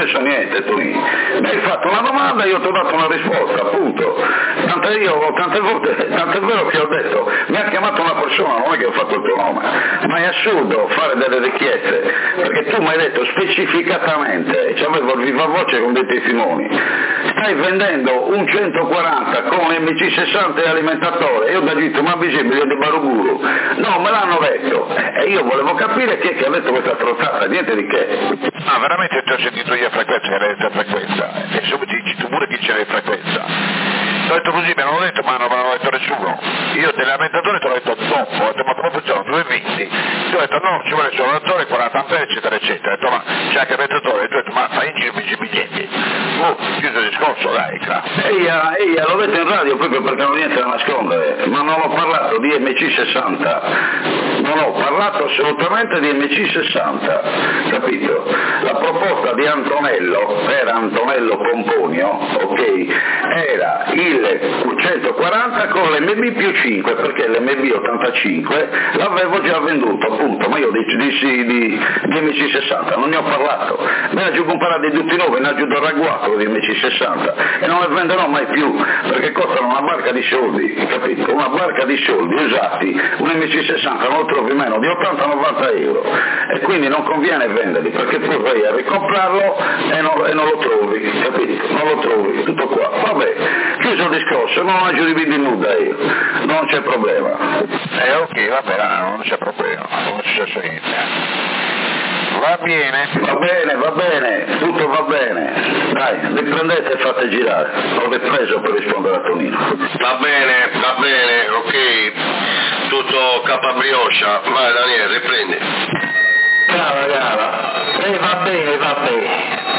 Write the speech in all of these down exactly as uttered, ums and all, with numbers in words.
promesso niente, tu mi hai fatto una domanda e io ti ho dato una risposta, appunto. Tant'è io, tante volte, tant'è vero che ho detto, mi ha chiamato una persona, non è che ho fatto il tuo nome, ma è assurdo fare delle richieste, perché tu mi hai detto specificatamente, cioè avevo il viva voce con dei testimoni, stai vendendo un centoquaranta con M C sessanta e alimentatore, io ho detto ma visibile di Baruguru, no, me l'hanno detto, e io volevo capire chi è che ha detto questa strozzata, niente di che. Ah, veramente ti ho sentito io a frequenza, che era frequenza, e subito dici tu pure chi c'era in frequenza. Ti ho detto così, me l'hanno detto, ma non me l'hanno detto nessuno. Io dell'alimentatore ti ho detto dopo, ho detto ma come funziona? due venti. Ti ho detto no, ci vuole solo un attore, quaranta ampere, eccetera, eccetera. Ho detto ma c'è anche alimentatore, ti ho detto ma fai in giro i biglietti. Oh, chiuso il discorso, dai, cla. Eia, eia, l'ho detto in radio proprio perché non ho niente da nascondere, ma non ho parlato di M C sessanta, non ho parlato assolutamente di M C sessanta, capito? La proposta di Antonello, per Antonello Pomponio, ok, era il centoquaranta con l'M B più cinque, perché l'M B ottantacinque l'avevo già venduto, appunto, ma io dissi di, di, di M C sessanta, non ne ho parlato, me ne aggiungo un parare di tutti nuovi, ne aggiungo ragguato di M C sessanta e non le venderò mai più, perché costano una barca di soldi, capito? Una barca di soldi usati, un M C sessanta non lo trovi meno di ottanta novanta euro e quindi non conviene venderli, perché poi vai a ricomprarlo e non, e non lo trovi, capito? Non lo trovi, tutto qua. Vabbè, chiuso il discorso, non ho giudizio di nuda io, non c'è problema. Eh ok, vabbè, non c'è problema, non c'è successo niente. Va bene. Va bene, va bene, tutto va bene. Dai, riprendete e fate girare. Ho ripreso per rispondere a Tonino. Va bene, va bene, ok. Tutto capabrioscia. Vai Daniele, riprendi. Cava, cava. Eh, va bene, va bene.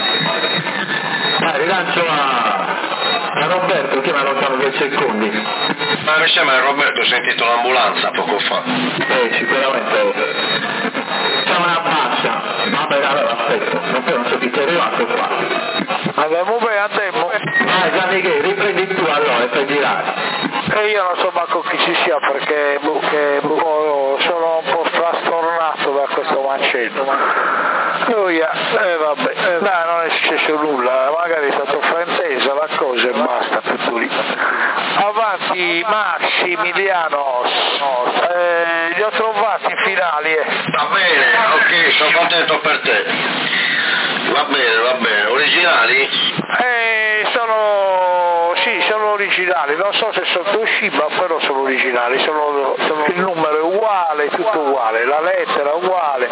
Dai, rilancio a, a Roberto, che mi ha lontano che secondi. Ma mi sembra che Roberto ha sentito l'ambulanza poco fa. Eh, sicuramente. C'è una bassa. Vabbè, allora aspetta, non so, non so chi ti è arrivato qua. Andiamo bene a tempo. Ah, Gian Michele, riprendi tu allora e fai girare. E io non so manco chi ci sia perché che, oh, sono un po' frastornato da questo mancetto. Oh yeah. Eh vabbè, eh, dai, non è successo nulla, magari è stato fraintesa la cosa e basta per lì. Avanti Massimiliano, eh, li ho trovati finali. Eh. Va bene, ok, sono contento per te. Va bene, va bene, originali? Eh, sono, sì, sono originali, non so se sono Toshiba, però sono originali, sono, sono, il numero è uguale, tutto uguale, la lettera è uguale,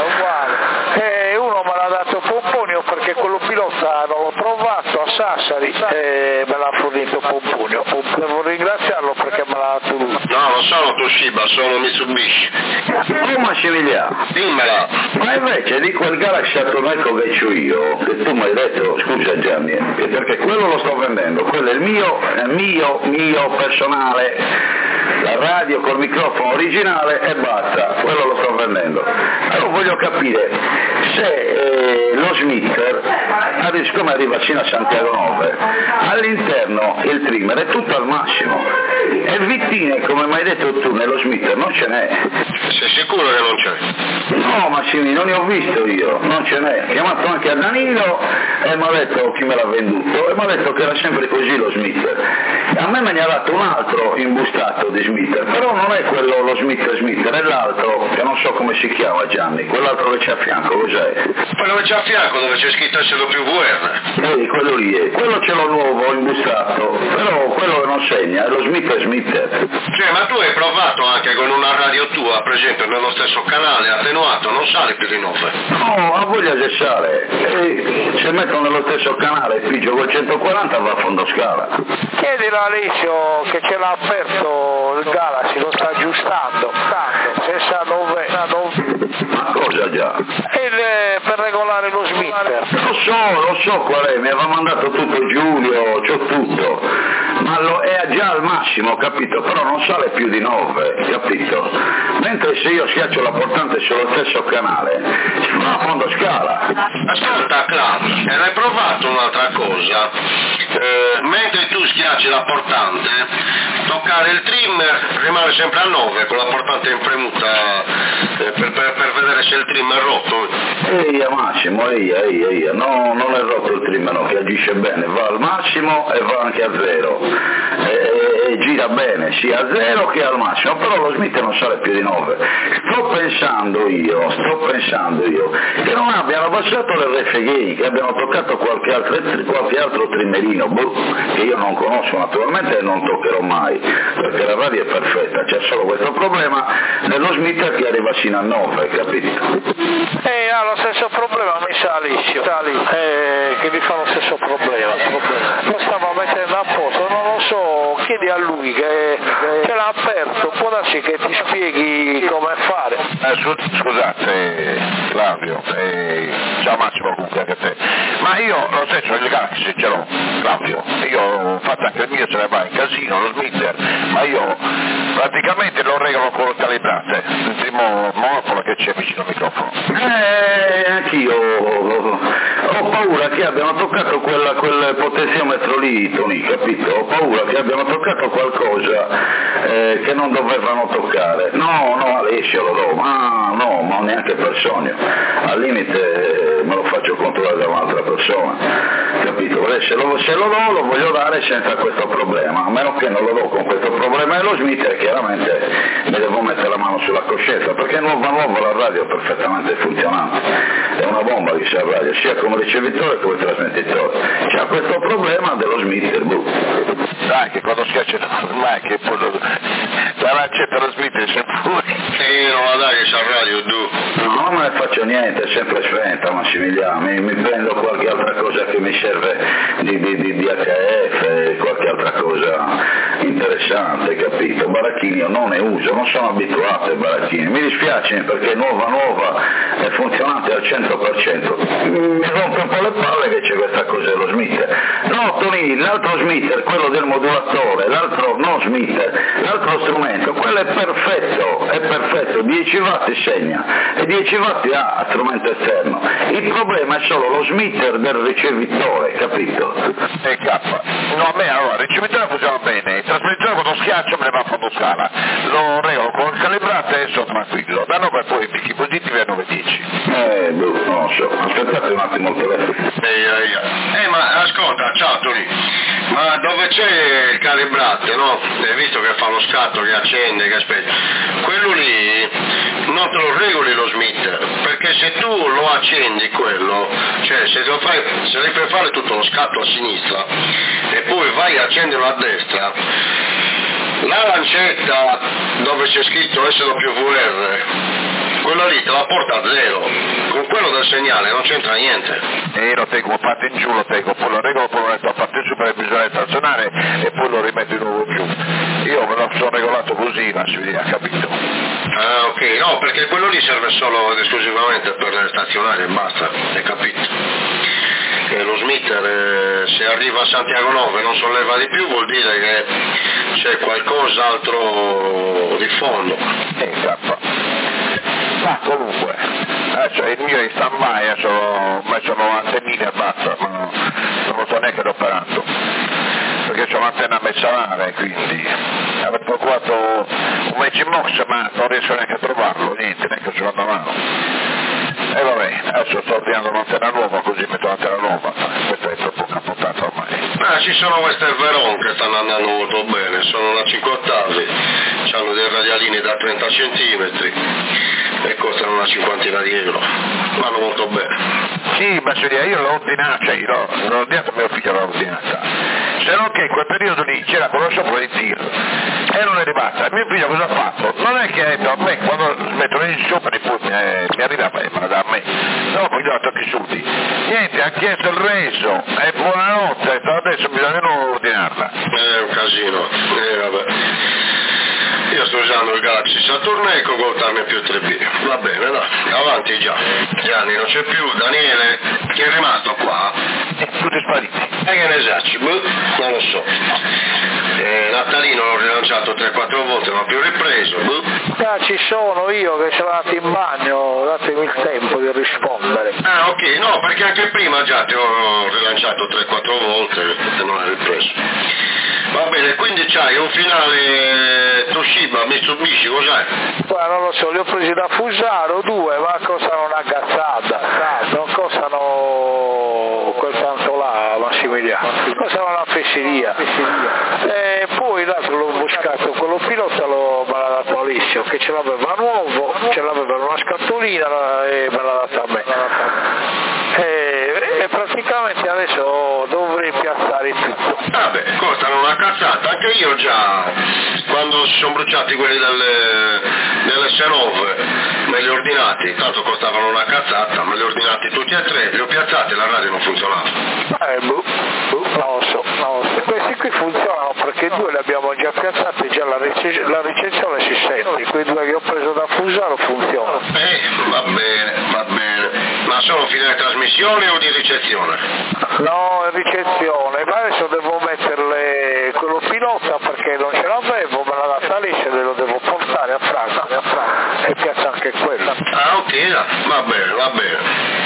e uno me l'ha dato Pomponio perché quello pilota non l'ho trovato a Sassari e me l'ha fornito Pomponio, devo ringraziarlo perché me l'ha dato lui. No, non sono Toshiba, sono Mitsubishi. Oh Massimiliano, Dimmela. ma invece di quel Galaxy Atomico che c'ho io, che tu mi hai detto, scusa Gianni, eh, perché quello lo sto vendendo, quello è il mio, è mio, mio personale, la radio col microfono originale e basta, quello lo sto vendendo. Allora voglio capire se eh, lo Smitter, siccome arriva fino a Santiago nove, all'interno il trimmer è tutto al massimo, e vittine come mi hai detto tu nello Smitter non ce n'è. Sei sicuro che non c'è? No Massimi, non ne ho visto io, non ce n'è. Ho chiamato anche a Danilo e mi ha detto chi me l'ha venduto e mi ha detto che era sempre così lo Smitter. A me me ne ha dato un altro imbustato di Smitter, però non è quello lo Smitter Smitter, è l'altro che non so come si chiama Gianni, quell'altro che c'è a fianco, cos'è? Quello che c'è a fianco dove c'è scritto S D più V R. Vedi, quello lì è, quello ce l'ho nuovo imbustato, però quello che non segna, è lo Smitter Smitter. Cioè, ma tu hai provato anche con una radio tua, per esempio, nello stesso canale, attenuato, non sale più di nove? No, ha voglia che sale, e se metto nello stesso canale e pigio col centoquaranta va a fondo scala. Chiedilo a Alessio che ce l'ha aperto il Galaxy, lo sta aggiustando, sessantanove, Ma cosa già? il, per regolare lo Smitter. Lo so, lo so qual è, mi aveva mandato tutto Giulio, c'ho tutto, ma lo è già al massimo, capito? Però non sale più di nove, capito? Mentre se io schiaccio la portante sullo stesso canale, si fa a fondo scala. Ascolta Claudio, hai provato un'altra cosa? Eh, mentre tu schiacci la portante, tu toccare il trimmer rimane sempre a nove con la portante in premuta eh, per, per, per vedere se il trimmer è rotto. Eia Massimo, eia, eia, eia, no, non è rotto il trimmer, no, che agisce bene, va al massimo e va anche a zero, e, e, e gira bene sia a zero che al massimo, però lo Smith non sale più di nove. Sto pensando io, sto pensando io, che non abbiano abbassato l'R F G, che abbiano toccato qualche altro, qualche altro trimmerino, boh, che io non conosco naturalmente e non toccherò mai, perché la radio è perfetta, c'è solo questo problema nello Smith che arriva sino a nove, capito? Eh, ha lo stesso problema, mi sa Alessio, eh, che mi fa lo stesso problema, lo stava mettendo a posto, non lo so, chiedi a lui che, che l'ha aperto, può darsi che ti spieghi come fare. Eh, scusate Claudio, eh, ciao Massimo comunque anche te, ma io lo stesso il Galaxy ce l'ho, Claudio, io ho fatto anche il mio, ce ne va in casino, lo Smitter, ma io praticamente lo regolo con il calibrante, il primo monopolo che c'è vicino al microfono. Eh, anch'io ho, ho paura che abbiano toccato quella, quel potenziometro lì, Tony, capito? Ho paura che abbiano toccato qualcosa eh, che non dovevano toccare. No, no, Alessio lo do, ma no, ma neanche per sogno. Al limite eh, me lo faccio controllare da un'altra persona, capito? Se lo, se lo do lo voglio dare senza questo problema, a meno che non lo do con questo problema e lo Smith, chiaramente mi devo mettere la mano sulla coscienza, perché nuova nuova la radio è perfettamente funzionante, è una bomba di sia radio, sia come ricevitore che come trasmettitore. C'ha questo problema dello Smith, boh. Dai che quando schiaccia ormai che poi lo... la lancetta lo Smith è sempre fuori. E non la dai che c'ha radio tu. No, non me ne faccio niente, è sempre spenta Massimiliano, mi, mi prendo qualche altra cosa che mi serve di, di, di, di H F, qualche altra cosa interessante, capito? Baracchini io non ne uso, non sono abituato ai baracchini, mi dispiace perché nuova nuova è funzionante al cento per cento, mi rompe un po' le palle che c'è questa cosa dello Smith. No Tony, l'altro Smith, quello del modulatore, l'altro no Smith, l'altro strumento, quello è perfetto, è perfetto, dieci watt segna e dieci watt ha strumento esterno, il problema è solo lo smitter del ricevitore, capito? E K. No, a me allora il ricevitore funziona bene, il trasmettitore quando schiaccio me ne va a fondo scala, lo regolo con il calibrante e sono tranquillo, da nove poi i picchi positivi a nove dieci. Eh, boh, non lo so, aspettate un attimo il telefono. Eh, eh, ma ascolta, ciao Tony, ma dove c'è il calibrante, no? Hai visto che fa lo scatto, che accende, che aspetta, quello lì non te lo regoli lo Smith, perché se tu lo accendi quello, cioè se, lo fai, se devi fare fare tutto lo scatto a sinistra e poi vai a accenderlo a destra, la lancetta dove c'è scritto S W R, quella lì te la porta a zero, con quello del segnale non c'entra niente. E io lo tengo parte in giù, lo tengo, poi lo regolo, poi lo metto a parte in su per bisogna stazionare e poi lo rimetto di nuovo giù. Io me lo sono regolato così, ma si ha capito. Ah ok, no, perché quello lì serve solo ed esclusivamente per le stazionarie e basta, hai capito? Che lo smitter eh, se arriva a Santiago nove e non solleva di più vuol dire che c'è qualcos'altro di fondo. E K. Ma comunque, adesso il mio è in stand-by, adesso ho messo novantamila e basta, ma non, non lo sto neanche adoperando, perché c'ho un'antenna messa male, quindi avevo procurato un Magimox ma non riesco neanche a trovarlo, niente, neanche sulla mano. E vabbè, adesso sto ordinando un'antenna nuova, così metto l'antenna nuova, questa è troppo capotata ormai. Ah, ci sono queste Veron che stanno andando molto bene, sono una cinque ottavi, hanno dei radialini da trenta centimetri e costano una cinquantina di euro, vanno molto bene. Sì, ma io l'ho ordinata, cioè l'ho, l'ho ordinata, mio figlio l'ha ordinata, se non che in quel periodo lì c'era con lo sopra di tir e non è arrivata, mio figlio cosa ha fatto? Non è che ha detto a me quando mettono in sopra poi mi, è, mi arriva a me, ma da me, no, poi gli ho tocchi soldi, niente, ha chiesto il reso, e buonanotte, adesso bisogna non ordinarla. È un casino, eh vabbè. Io sto usando il Galaxy Saturn Echo col Time più tre B, va bene dai, avanti già. Gianni non c'è più, Daniele, che è rimasto qua? Eh, tutti spariti. E che ne sacci, non lo so. Eh, Natalino l'ho rilanciato tre quattro volte, ma più ripreso. Ah, ci sono io che sono andato in bagno, datemi il tempo di rispondere. Ah, ok, no, perché anche prima già ti ho rilanciato tre quattro volte e non hai ripreso. Va bene, quindi c'hai un finale Toshiba, Mitsubishi, cos'è? Guarda, non lo so, li ho presi da Fusaro, due, ma costano una cazzata, non costano quel tanto là, Massimiliano, costano una fesseria. E poi l'altro l'ho buscato, quello pilota l'ho, me l'ha dato Alessio, che ce l'aveva nuovo, ce l'aveva in una scatolina e me l'ha dato a me. E, e praticamente adesso dovrei piazzare tutto. Vabbè, costano una cazzata, anche io già, quando si sono bruciati quelli delle, delle Senove, me li ho ordinati, tanto costavano una cazzata, me li ho ordinati tutti e tre, li ho piazzati e la radio non funzionava. Eh, boh, boh, non lo so, non lo so. Questi qui funzionano perché due li abbiamo già piazzati, già la, rece- la ricezione si sente, quei due che ho preso da Fusaro funzionano. Eh, va bene, va bene, ma sono fine trasmissione o di ricezione? No, ricezione, ma adesso devo metterle quello pilota perché non ce l'avevo, me l'ha data Alessio e lo devo portare a Franco e piazza anche quello. Ah, ok, va bene, va bene.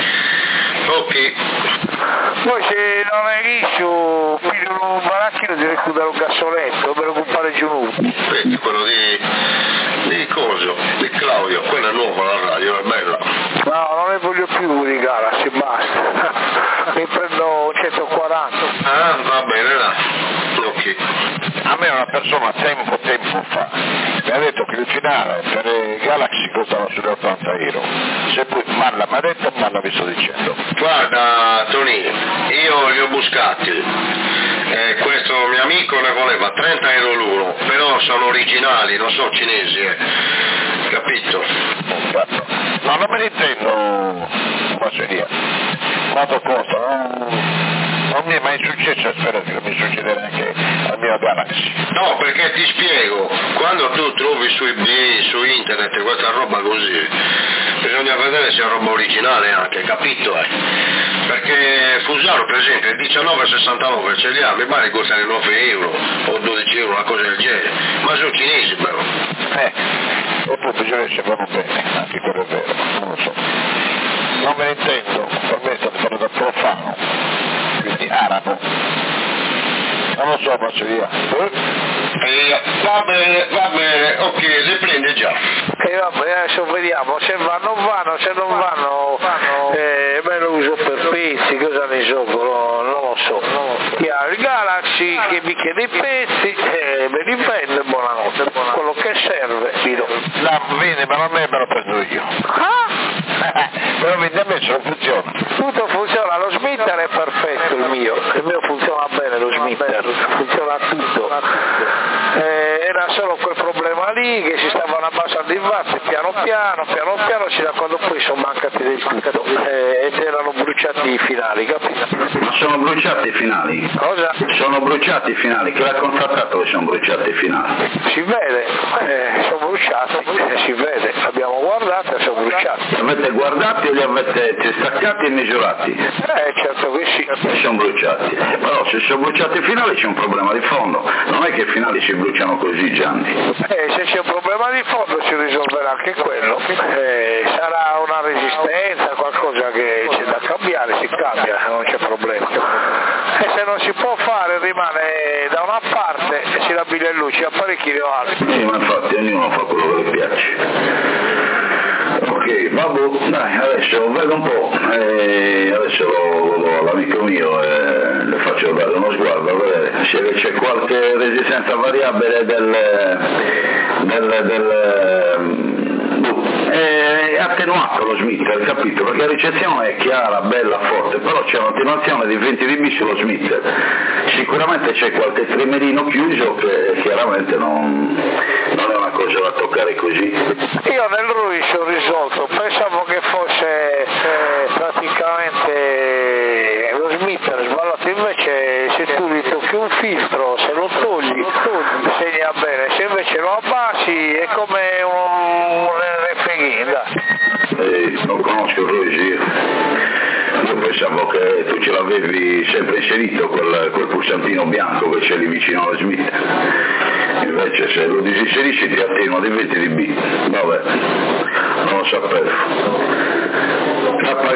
Ok. Poi se non hai riso, piglio un baracchino di recludere un gassoletto per occupare giù. Vedi, quello di, di coso, di Claudio, quella è nuova la radio, è bella. No, non ne voglio più di Galaxy, basta. Mi prendo centoquaranta. Ah, va bene, là. Ok. A me una persona tempo tempo fa mi ha detto che il finale per i Galaxy costava sugli ottanta euro. Se poi Marla mi ha detto, Marla vi sto dicendo. Guarda Tonino, io li ho buscati, eh, questo mio amico ne voleva trenta euro l'uno, però sono originali, non sono cinesi, eh. Capito? No, non me ne intendo, Masseria. Quanto costa? Non, non mi è mai successo e spero che non mi succederà anche al mio Galaxy. No, perché ti spiego, quando tu trovi su eBay, su internet questa roba così, bisogna vedere se è roba originale anche, capito? Eh? Perché Fusaro per esempio il diciannove sessantanove ce li ha, mi pare che costano nove euro o dodici euro, una cosa del genere, ma sono cinesi però. Eh, e poi bisogna essere proprio bene, anche quello è vero, non lo so. Non me ne intendo, per me è stato fatto da profano, quindi arabo. Non lo so, faccio via. Eh, va bene, va bene, ok, le prende già. E vabbè, adesso vediamo, se vanno vanno, se non vanno, eh, me lo uso per pezzi, cosa ne so, non, non lo so. Chi ha il Galaxy che mi chiede i pezzi, eh, me li prende, buonanotte, quello che serve, Pino. La vede, ma non me me lo prendo io. Ah! Però vedi, a me non funziona. Tutto funziona, lo Smitter è perfetto il mio, il mio funziona bene lo Smitter, funziona tutto. Eh, era solo quel problema lì che si stavano abbassando i vasti piano piano, piano piano, sino a quando poi sono mancati del tutto eh, ed erano bruciati i finali, capito? Ma sono bruciati i finali? Cosa? Sono bruciati i finali, chi l'ha contattato che sono bruciati i finali? Si vede, eh, sono bruciati, eh, si vede, abbiamo guardato e sono bruciati. Avete guardati o li avete staccati e misurati? Eh, certo che sì. E sono bruciati. Però se sono bruciati i finali c'è un problema di fondo, non è che i finali si bruciano così, Gianni. Eh, se c'è un problema di fondo si risolverà anche quello. Eh, sarà una resistenza, qualcosa che c'è da cambiare, si cambia, non c'è problema. E se non si può fare rimane da una parte e si rabbiglia in luce, apparecchi ne altri. Sì, ma infatti ognuno fa quello che gli piace. Ok, vabbè, dai, adesso vedo un po', eh, adesso lo do all'amico mio e le faccio dare uno sguardo a vedere se c'è qualche resistenza variabile del, del, del è attenuato lo Smitter, capito? Perché la ricezione è chiara, bella, forte, però c'è un'attenuazione di venti decibel sullo Smitter. Sicuramente c'è qualche tremerino chiuso che chiaramente non, non è una cosa da toccare così. Io nel Ruiz ho risolto, pensavo che fosse eh, praticamente lo Smitter sballato, invece se tu gli tocchi un filtro, se lo togli, segna bene, se invece lo abbassi è come un R F G, dai. Eh, non conosco il Ruiz io. Io pensavo che tu ce l'avevi sempre inserito, quel, quel pulsantino bianco che c'è lì vicino alla Smith. Invece se lo disinserisci ti attenua dei venti di B. Vabbè, non lo sapevo. K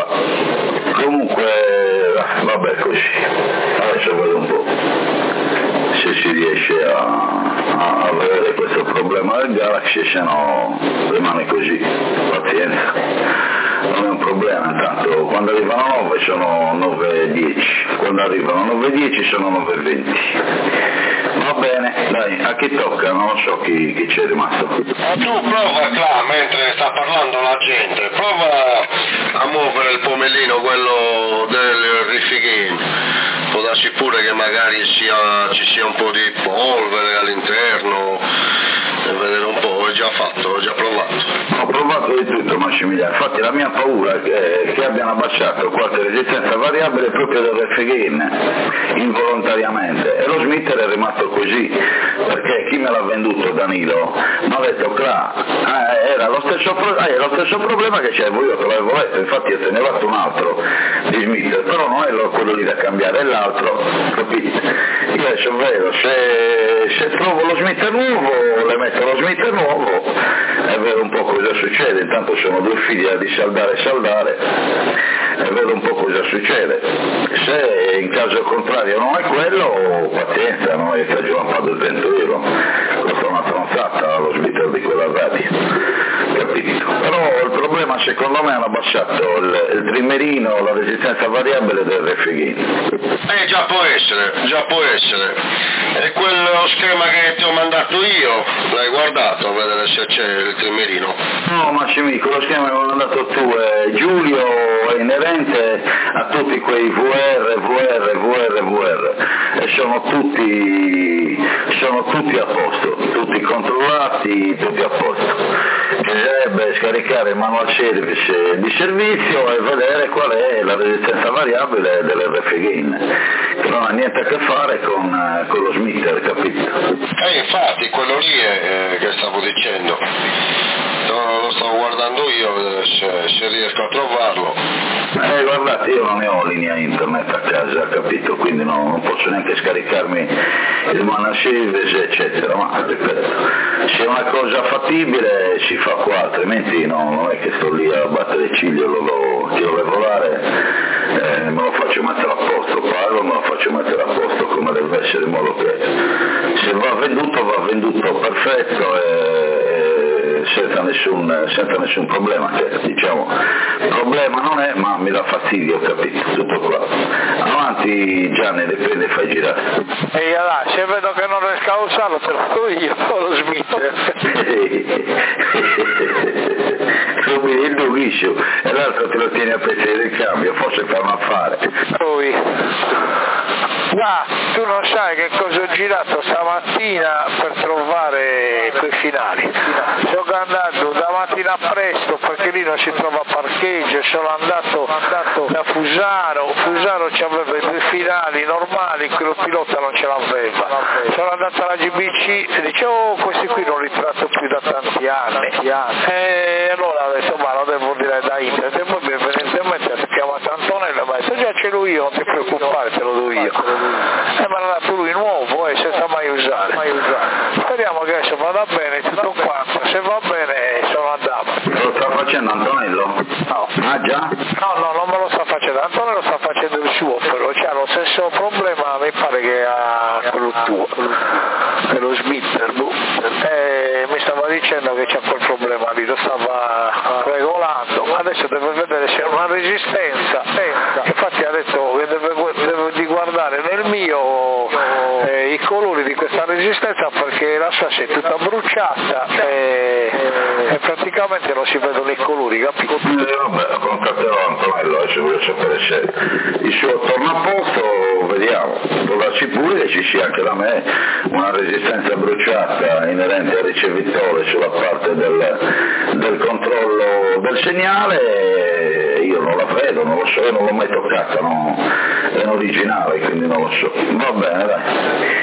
K. Comunque, vabbè, così. Adesso vedo un po' se si riesce a, a avere questo problema del Galaxy, se no rimane così, pazienza. Non è un problema, intanto quando arrivano nove sono nove e dieci, quando arrivano nove e dieci sono nove e venti. Va bene, dai, a chi tocca? Non lo so chi, chi c'è rimasto. Ma tu prova là, mentre sta parlando la gente, prova a muovere il pomellino, quello del rifighino. Può darsi pure che magari sia, ci sia un po' di polvere all'interno, e vedere un po', ho già fatto, ho già provato. Ho provato di tutto, Massimiliano, infatti la mia paura è che, che abbiano abbassato qualche resistenza variabile proprio del F G N, involontariamente, e lo smitter è rimasto così, perché chi me l'ha venduto, Danilo, mi ha detto che eh, era, lo stesso, eh, era lo stesso problema che c'avevo io, che l'avevo letto, infatti io te ne ho fatto un altro di smitter, però non è quello lì da cambiare, è l'altro, capite? Io adesso vedo, se, se trovo lo smitter nuovo, le metto lo smitter nuovo e vedo un po' cosa succede, intanto sono due figli a risaldare e saldare e vedo un po' cosa succede. Se in caso contrario non è quello, pazienza, non è che giù un po' duecento euro, costa una tronzata lo smitter di quella radio, capito? Però il problema secondo me hanno abbassato il, il trimmerino, la resistenza variabile del F G N. Eh già può essere, già può essere. E quello schema che ti ho mandato io, l'hai guardato a vedere se c'è il trimmerino? No Massimico, lo schema che mi hai mandato tu è Giulio, è inerente a tutti quei V R, V R, V R, V R e sono tutti, sono tutti a posto, tutti controllati, tutti a posto. Bisognerebbe scaricare il manual service di servizio e vedere qual è la resistenza variabile dell'R F G N, che non ha niente a che fare con, con lo smitter, capito? Eh infatti, quello lì è eh, che stavo dicendo. No, lo stavo guardando io, se, se riesco a trovarlo. Eh, guardate, io non ne ho linea internet a casa, capito? Quindi no, non posso neanche scaricarmi il manual service, eccetera, ma ripeto, se è una cosa fattibile si fa qua, altrimenti no, non è che sto lì a battere ciglio, lo, lo, che lo volare, eh, me lo faccio mettere a posto, pago, me lo faccio mettere a posto come deve essere, in modo che se va venduto va venduto perfetto e senza nessun, senza nessun problema, che diciamo problema non è, ma mi dà fastidio, capito? Tutto qua. Avanti Gianni, dipende, fai girare. E io là, se vedo che non riesco a usarlo te lo do io, lo smitter. Come il Duriscio, e l'altro te lo tieni a pezzi del cambio, forse fa un affare. Poi, ma tu non sai che cosa ho girato stamattina per trovare quei finali. Sono andato da mattina presto perché lì non si trova parcheggio, sono andato, andato da Fusaro, Fusaro c'aveva i due finali normali, quello pilota non ce l'aveva. Sono andato alla G B C e dicevo oh, questi qui non li tratto più da tanti anni. E allora ho detto ma lo devo dire da internet e poi mi è venuto in mente, si chiama Antonello e mi ha detto già ce l'ho io, non ti preoccupare, te lo do io. E mi ha dato lui nuovo e eh, senza mai usare. mai usare. Speriamo che adesso vada bene tutto quanto, se va bene sono andato. Lo sta facendo Antonello? No. Ah già? No, no, non me lo sta facendo, Antonello sta facendo il suo, però c'ha lo stesso problema, mi pare che ha quello tuo, è lo smitter, e mi stava dicendo che c'è quel problema lì, lo stava regolando, adesso deve vedere se è una resistenza, infatti ha detto che deve, deve di guardare nel mio eh, i colori di questa resistenza perché la sua è tutta bruciata e, e praticamente non si vedono i colori, capito? Eh, vabbè, contatterò Antonello, adesso voglio sapere se il suo torna a posto, vediamo, può darci pure che ci sia anche da me una resistenza bruciata inerente al ricevitore sulla parte del, del controllo del segnale, io non la vedo, non lo so, io non l'ho mai toccata, no? È un originale, quindi non lo so. Va bene, dai.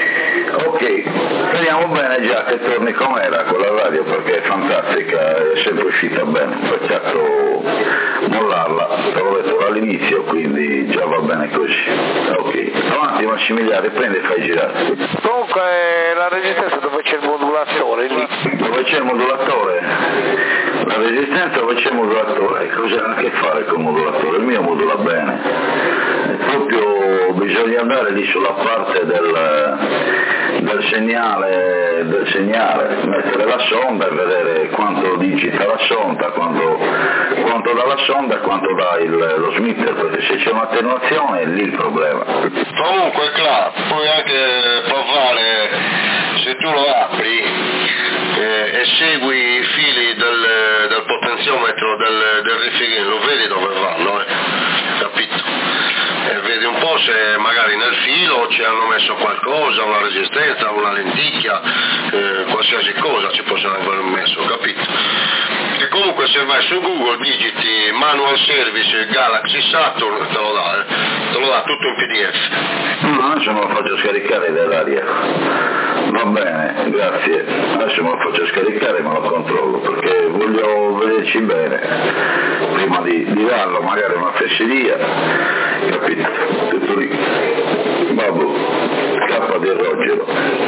Ok, speriamo bene già che torni com'era con la radio perché è fantastica, è sempre uscita bene, peccato mollarla, te l'ho detto all'inizio, quindi già va bene così. Ok, avanti Massimiliano, prendi e fai girare. Comunque la resistenza dove c'è il modulatore lì? Dove c'è il modulatore? La resistenza dove c'è il modulatore? Cosa ha a che fare con il modulatore? Il mio modula bene. È proprio bisogna andare lì sulla parte del, del segnale, del segnale, mettere la sonda e vedere quanto digita la sonda, quanto, quanto dà la sonda e quanto dà il, lo smitter, perché se c'è un'attenuazione è lì il problema. Comunque Cla, puoi anche provare, se tu lo apri eh, e segui i fili del, del potenziometro del, del rifighino, lo vedi dove vanno, eh? Capito? E vedi un po' se magari nel filo ci hanno messo qualcosa, una resistenza, una lenticchia, eh, qualsiasi cosa ci possono aver messo, capito? E comunque se vai su Google digiti Manual Service Galaxy Saturn, te lo dà, eh? te lo dà tutto in P D F. No, adesso me lo faccio scaricare dall'aria. Va bene, grazie. Adesso me lo faccio scaricare e me lo controllo perché voglio vederci bene prima di, di darlo, magari una fesseria, capito? Tutto lì. Babbo, K di Rogero.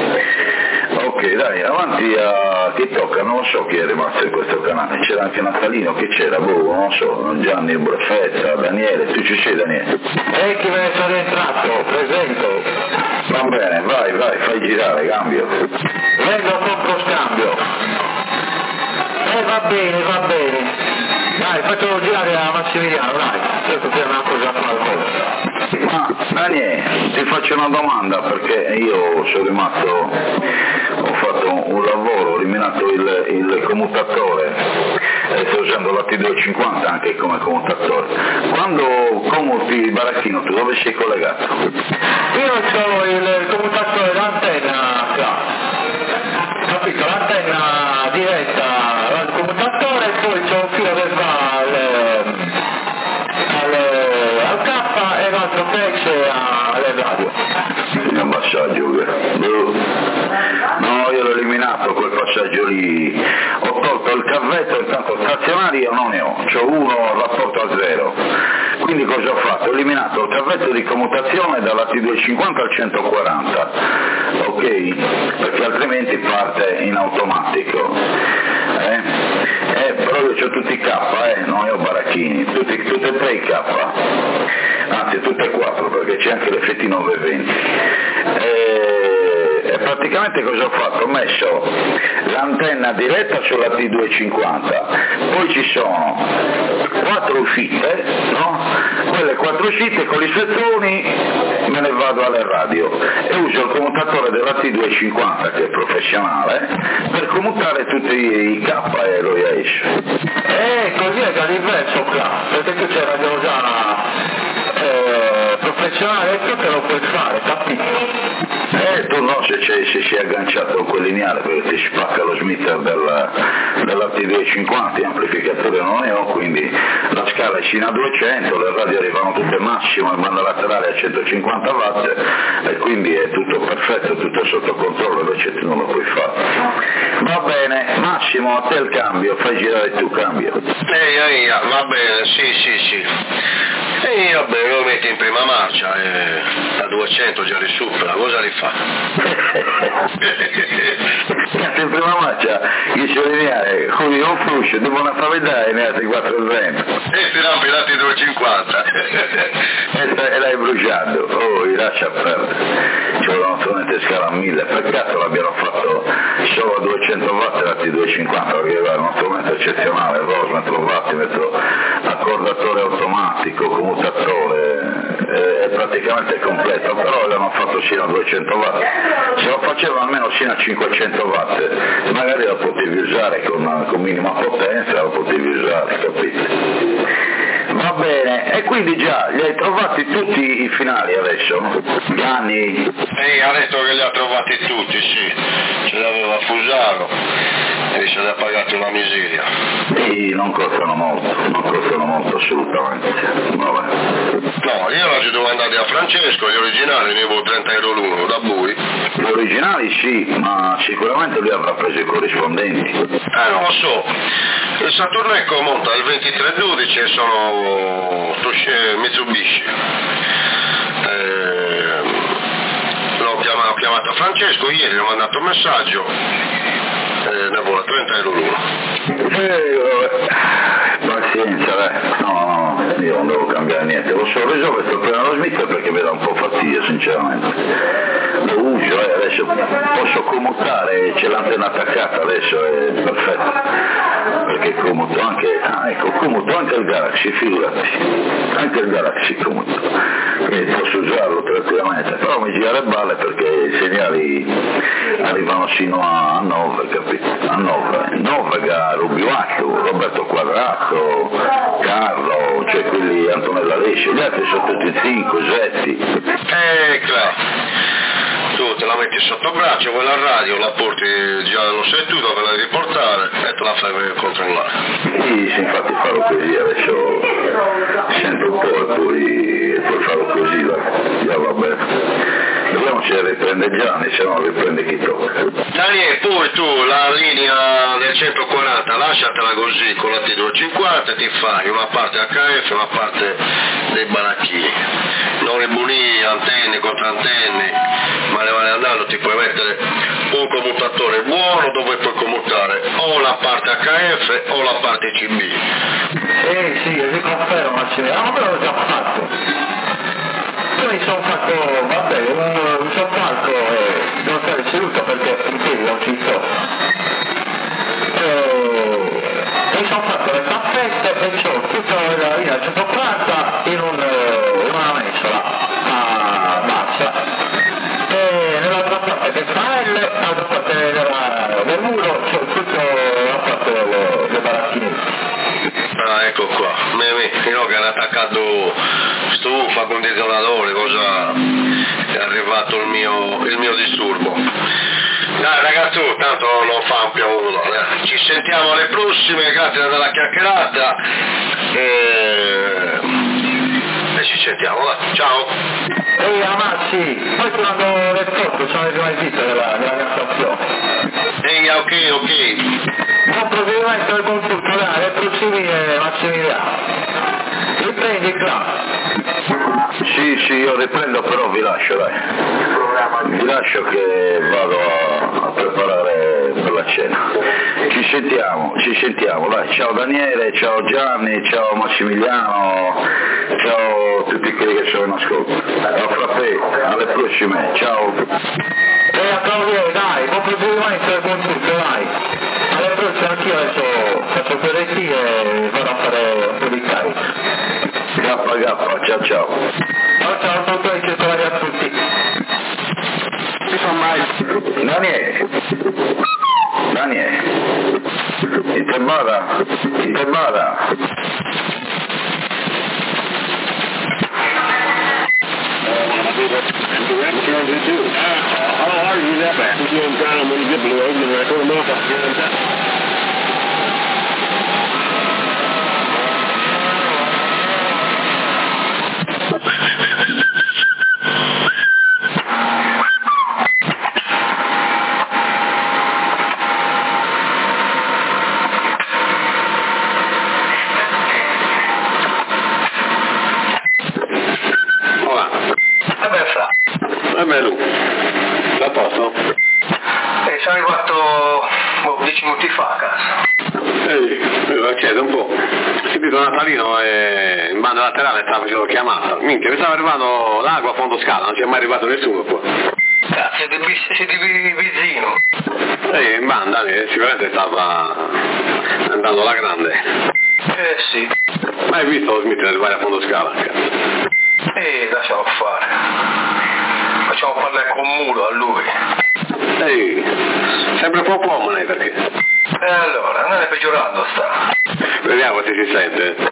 Ok, dai, avanti a chi tocca, non lo so chi è rimasto in questo canale, c'era anche Natalino, chi c'era, boh, non lo so, Gianni Breffetta, Daniele, tu ci sei Daniele? E chi me ne sono entrato, presente. Va bene, vai, vai, fai girare, cambio. Vendo compro scambio. Eh va bene, va bene. Dai, facciamo girare a Massimiliano, dai, certo che è una cosa qualcosa. Ma Daniele, ti faccio una domanda perché io sono rimasto, ho fatto un lavoro, ho eliminato il, il commutatore e sto usando la T duecentocinquanta anche come commutatore. Quando commuti il baracchino tu dove sei collegato? Io ho il, il commutatore d'antenna qua, capito? L'antenna diretta al commutatore e poi c'è un filo che va al, al, al K e l'altro pezzo alle radio. Un passaggio, no, io l'ho eliminato quel passaggio lì, ho tolto il cavetto, intanto stazionari io non ne ho, c'ho uno rapporto a zero, quindi cosa ho fatto? Ho eliminato il cavetto di commutazione dalla T duecentocinquanta al centoquaranta, ok? Perché altrimenti parte in automatico, eh? Eh, però io ho tutti i K, eh? Non ho baracchini, tutti, tutte e tre i K, anzi tutte e quattro perché c'è anche l'F T novecentoventi. E, e praticamente cosa ho fatto? Ho messo l'antenna diretta sulla T duecentocinquanta, poi ci sono quattro uscite, no? Quelle quattro uscite con i spezzoni me ne vado alle radio e uso il commutatore della T duecentocinquanta che è professionale per commutare tutti i K e lo I A S. Eh, così è dall'inverso qua, perché tu c'è radio già eh, professionale e tu te lo puoi fare, capito? Eh, tu no se, c'è, se si è agganciato a quel lineare perché ti spacca lo smitter della, della T duecentocinquanta, gli amplificatori non ne ho, quindi la scala è sino a duecento, le radio arrivano tutte massimo in banda laterale a centocinquanta watt e quindi è tutto perfetto, tutto sotto controllo, invece tu non lo puoi fare. Va bene, Massimo, a te il cambio, fai girare tu, cambio. Ehi, ehi, va bene, sì, sì, sì. E vabbè, lo metti in prima marcia e a duecento già risupera, cosa li fa? In prima marcia, io ci lineare, come un fruscio, devo una favellare ne altri quattrocento. E ti rompi la T duecentocinquanta. E l'hai bruciato, oh, li lascia perdere. Ci volevano solamente scala a mille, peccato l'abbiano fatto solo a duecento watt la T duecentocinquanta perché era uno strumento eccezionale, Rosmetro, Wattimetro, accordatore automatico, commutatore, è praticamente completo, però l'hanno fatto sino a duecento watt, se lo facevano almeno sino a cinquecento watt magari lo potevi usare con, con minima potenza, lo potevi usare, capite? Va bene, e quindi già li hai trovati tutti i finali adesso? Gianni? Sì, ha detto che li ha trovati tutti, sì, ce li aveva a Fusaro e se li ha pagati una miseria. Sì, non costano molto, non costano molto assolutamente. Vabbè. No, io oggi devo andare a Francesco, gli originali ne avevo trenta euro l'uno, da Bui. Gli originali sì, ma sicuramente lui avrà preso i corrispondenti. Eh, non lo so. Il Saturnecco monta il ventitré dodici e sono Toshe Mitsubishi. Eh, l'ho chiamato, ho chiamato Francesco ieri, gli ho mandato un messaggio e ne vuole trenta euro l'uno. Eh, pazienza, dai. No, no, io non devo cambiare niente. Lo so risolvere questo problema dello Smith perché mi dà un po' fastidio, sinceramente. Lo uso, eh, adesso posso commutare, c'è l'antenna attaccata adesso, è perfetto. Perché commuto anche, ah ecco, commuto anche il Galaxy, figurati. Anche il Galaxy commuto. Quindi posso usarlo tranquillamente, però mi gira le balle perché i segnali arrivano sino a nove, capito? A nove. Novega, Rubiuatto, Roberto Quadrato, Carlo, cioè quelli Antonella Lesce, gli altri sono tutti cinque, Zetti. Eh, claro. Tu te la metti sotto braccio, quella radio, la porti già, lo sai tu dove la devi portare e te la fai controllare. Sì, sì, infatti farò così, adesso sento un po' e poi, poi farò così, dai, già va bene. Vediamo se riprende Gianni, se no riprende chi tocca. Daniele, poi tu la linea del centoquaranta lasciatela così con la T duecentocinquanta e ti fai una parte H F e una parte dei baracchini. Non rimuni antenne contro antenne, ma le vale andando ti puoi mettere un commutatore buono dove puoi commutare o la parte H F o la parte C B. Eh sì, io vi confermo, ma l'ho già fatto. Io mi sono fatto, vabbè, un, mi sono fatto, eh, devo stare seduto perché in piedi non ci sto. Eh, mi sono fatto le tappette e c'ho tutta la linea centoquaranta in, un, in una mensola a bassa. E nell'altra parte che fa L, nell'altra parte della, del muro c'ho tutta la parte delle, delle baracchine. Ah, ecco qua, io che hanno attaccato stufa, condizionatore, cosa è arrivato il mio, il mio disturbo. Dai ragazzi, tanto non fa un piovuto, eh. Ci sentiamo alle prossime, grazie della chiacchierata e, e ci sentiamo, dai. Ciao! Ehi Amassi, poi ti mando le foto, sono le prime visite della, della mia stazione. Ehi, ok, ok. Buon proseguimento del consulto, dai, le prossimi Massimiliano. Riprendi classe. Sì, sì, io riprendo, però vi lascio, dai. Vi lascio che vado a, a preparare per la cena. Ci sentiamo, ci sentiamo, dai. Ciao Daniele, ciao Gianni, ciao Massimiliano, ciao a tutti quelli che sono in ascolto. Ciao Frappè, alle prossime, ciao. E a Claudio, dai, buon proseguimento del consulto, dai. Alle prossime anch'io adesso faccio queretti e vado a fare un po' di carica. Gappa gappa, ciao ciao. Ciao ciao, tutto e circolari a tutti. Daniele, Daniele, Itebara, Itebara. How hard is that back? You're doing kind of when you get below and I told him off, I'm doing that. Natalino e in banda laterale stava facendo chiamata. Minchia, mi stava arrivando l'acqua a fondo scala, non c'è mai arrivato nessuno qua. Cazzo, siete vicino. Sì, in banda, sicuramente stava andando alla grande. Eh sì. Ma hai visto lo Smith arrivare a fondo scala? Cazzo. Eh, lasciamo fare. Facciamo parlare con Muro a lui. Ehi, sempre poco uomo, perché? E allora, non è peggiorando sta. Vediamo se si sente.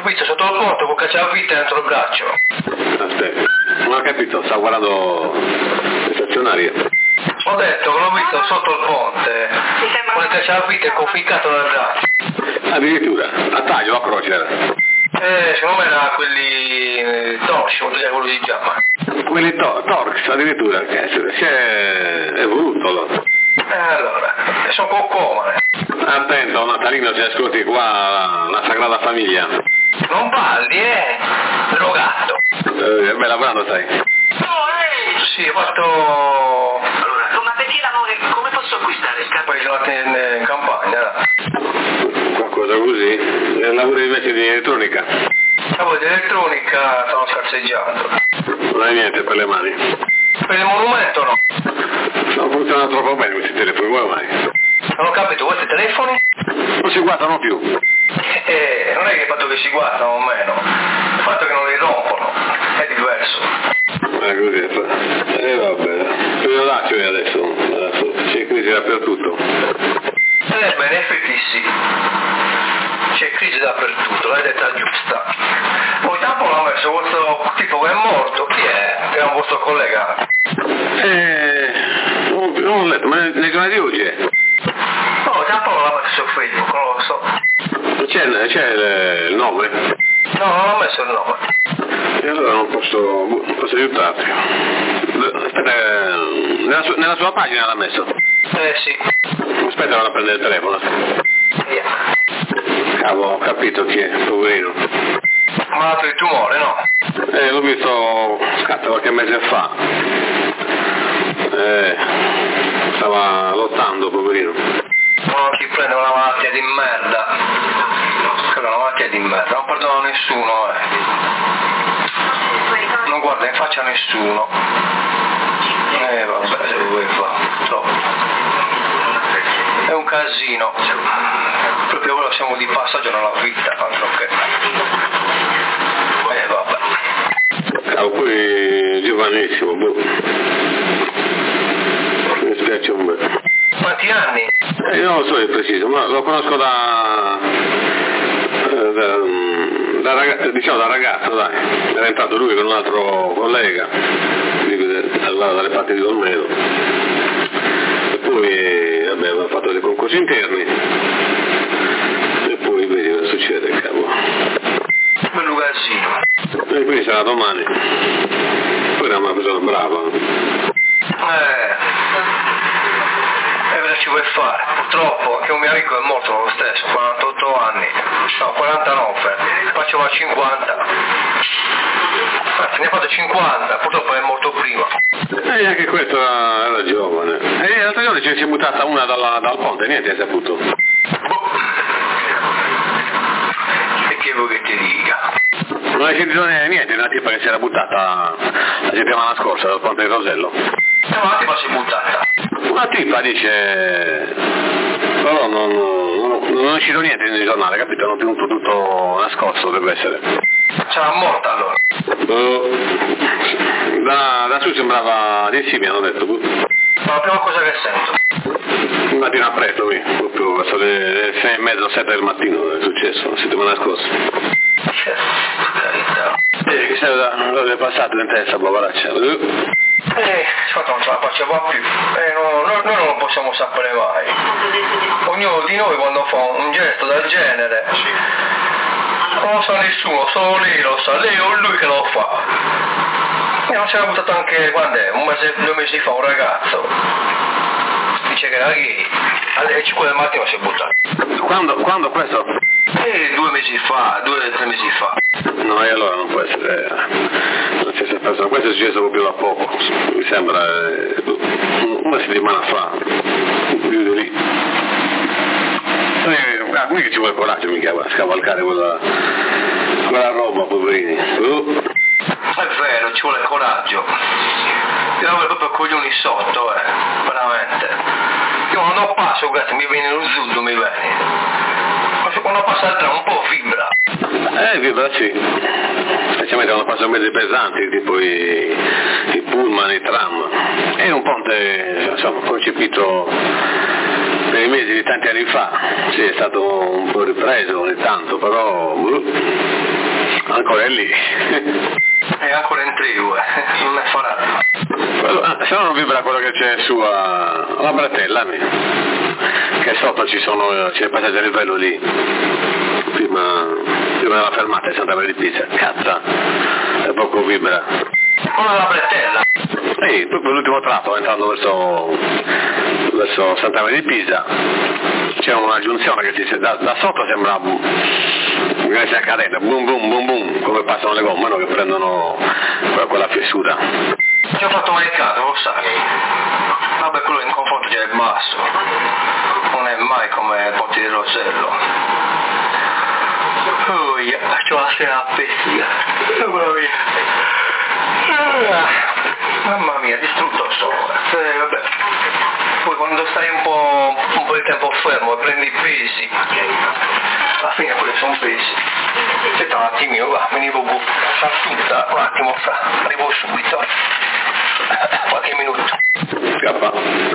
Capito, sotto il ponte con cacciavite dentro il braccio. Aspetta, non ho capito, sta guardando le stazionarie. Ho detto che l'ho visto sotto il ponte, con il cacciavite conficcato nel braccio. Addirittura, a taglio, a croce era. Eh, secondo me era quelli Torch, non so quello di Giamma. Quelli to- Torx, addirittura, che si è evoluto allora. Eh allora, sono coccomane. Attento, Natalino, se ascolti qua la Sagrada Famiglia. Non parli, eh? Drogato. Eh, beh, lavorando stai. Sì, ho fatto... Allora, ma perché l'amore, come posso acquistare scarpe? Poi giocate in, in campagna. Qualcosa così? Eh, lavori invece di elettronica? Ah, poi di elettronica stanno scarseggiando. Non hai niente per le mani? Per il monumento no? Non funzionano troppo bene questi telefoni, come mai? Non ho capito, questi telefoni? Non si guardano più. Eh, non è che il fatto che si guardano o meno, il fatto che non li rompono è diverso. Eh, così è fa. Eh, vabbè. Io là c'è adesso, adesso c'è crisi dappertutto. Eh, beh, in effetti sì. C'è crisi dappertutto, l'hai detta giusta. Poi dopo l'ho messo questo tipo che è morto, chi è? Che è un vostro collega? Eh, non, non ho letto, ma nei giorni di oggi è. No, dopo l'ho messo su Facebook, non lo so. C'è, c'è il, il nome? No, non ho messo il nome. E allora non posso, non posso aiutarti. Aspetta, nella sua, nella sua pagina l'ha messo? Eh sì. Aspetta, vado a prendere il telefono. Yeah. Cavolo, ho capito chi è, poverino. Malato di tumore, no? Eh, l'ho visto, scatta, qualche mese fa. Eh, stava lottando, poverino. No, chi prende una malattia di merda. Quella è una malattia di merda, non perdono nessuno, eh. Non guarda in faccia a nessuno. Eh vabbè, se vuoi fa. Troppo. È un casino. Proprio ora siamo di passaggio nella vita, altro che. Eh vabbè. Ah, poi giovanissimo, boh. Mi spiace un bel. Quanti anni? Eh, io non lo so di preciso, ma lo conosco da, da, da ragazzo, diciamo da ragazzo, dai. Era entrato lui con un altro collega, allora dalle parti di Olmedo. E poi vabbè, aveva fatto dei concorsi interni. E poi vedi cosa succede, cavolo. Bello casino. E quindi sarà domani. Poi era una persona brava. Eh. E cosa ci vuoi fare? Purtroppo anche un mio amico è morto lo stesso, quarantotto anni, no, quarantanove, faceva cinquanta. Anzi, ne ha fatto cinquanta, purtroppo è morto prima. E anche questo era, era giovane. E l'altro giorno ci si è buttata una dalla, dal ponte, niente hai saputo. E che vuoi che ti dica? Non hai sentito niente, una tipa che si era buttata la settimana scorsa dal ponte di Rosello. E ma la tipa si è buttata. Una tipa dice, però non, non, non è uscito niente nel giornale, capito? Hanno tenuto tutto nascosto, deve essere. Sarà morta allora. Uh, da, da su sembrava di sì, mi hanno detto. Ma la prima cosa che sento. Mattina presto, qui, proprio verso le sei e mezza, sette del mattino è successo, la settimana scorsa. E che sei da passato in testa, poveraccia. Eh, infatti non ce la faceva più, eh, no, no, noi non lo possiamo sapere mai. Ognuno di noi quando fa un gesto del genere, non lo sa nessuno, solo lei lo sa, lei o lui che lo fa. E non si era buttato anche, quando è, un mese, due mesi fa un ragazzo, dice che era gay, alle cinque del mattino si è buttato. Quando, quando questo? Eh, due mesi fa, due o tre mesi fa. No, e allora non può essere la stessa persona, questo è successo proprio da poco, mi sembra eh, una settimana fa, più di lì. Eh, ah, quindi che ci vuole coraggio mica a scavalcare quella, quella roba, poverini. Uh. È vero, ci vuole coraggio. Io avevo proprio coglioni sotto, eh, veramente. Io quando passo, guarda, mi viene lo zuddo, mi viene. Quando passa il tram un po' vibra. Eh, vibra sì. Specialmente quando passano mezzi pesanti, tipo i, i pullman, i tram. È un ponte, insomma, concepito per i mesi di tanti anni fa. Sì, è stato un po' ripreso ogni tanto, però... Uh. Ancora è lì. È ancora in trigo, eh. Non è farato. Ah, se no non vibra quello che c'è su a, alla bretella, che sotto ci sono, c'è il passaggio a livello lì, prima, prima della fermata di Santa Maria di Pisa, cazzo, e poco vibra. Con la bretella? Sì, proprio l'ultimo tratto, entrando verso, verso Santa Maria di Pisa, c'è una giunzione che si, da, da sotto sembra che sia cadente, boom boom boom boom, come passano le gomme, no? Che prendono quella fessura. Ci ho fatto manicato, lo sai. Vabbè, quello in confronto già è basso. Non è mai come il Ponte di Rosello. Oh, yeah. C'ho la sera pestia. Mamma mia. Mamma mia, distrutto solo. Eh, vabbè. Poi quando stai un po', un po' di tempo fermo e prendi i pesi, alla fine quelli sono pesi. Aspetta un attimino, va, venivo fra tutta, un attimo, fra, arrivo subito. Qualche minuto. Scappa.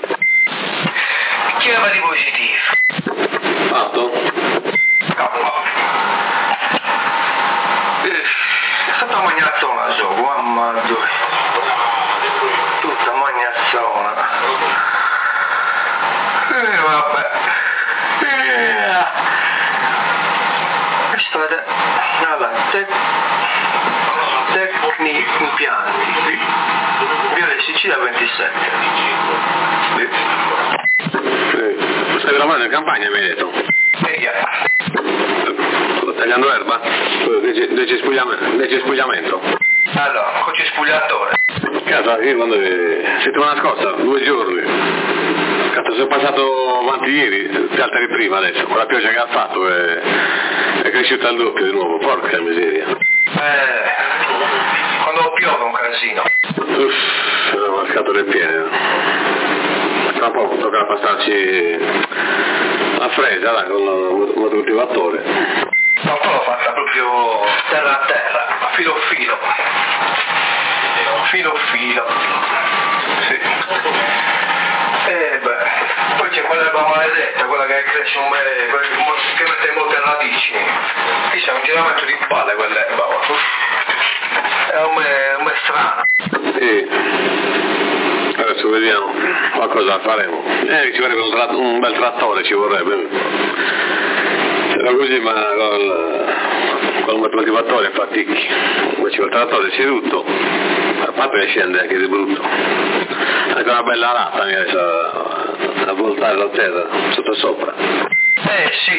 Chi aveva di positivo? Fatto? Capo. Eh, è stata magnazzona gioco, mamma mia. Tutta magnazzona. Eh vabbè. Eh. Questa è la te- Tecni Impianti. Viale Sicilia ventisette. Sì. Sì. Stai lavorando in campagna, mi hai detto? Media. Sto tagliando erba? Del cespugliamento. Allora, con cespugliatore. Cazzo, io quando settimana scorsa, due giorni. Cazzo, sono passato avanti ieri, ti altri prima adesso, con la pioggia che ha fatto è, è cresciuta al doppio di nuovo, porca miseria. Eh, quando piove un casino. Uff, ho mascato le piene. Tra poco tocca passarci la fresa là, con il motocoltivatore. Ma qua l'ho fatta proprio terra a terra, filo filo. Filo filo. Sì. E beh, poi c'è quell'erba maledetta, quella che cresce un bel, che mette molte radici. Qui c'è un giramento di palle quell'erba. È un me, un me strano. Sì. Adesso vediamo qualcosa faremo. Eh, ci vorrebbe un, tra- un bel trattore, ci vorrebbe. Era così, ma col, col motocoltivatore faticchi. Invece col trattore si tutto. A parte che scende anche di brutto. Anche una bella rata mi adesso a, a voltare la terra sotto sopra. Eh sì.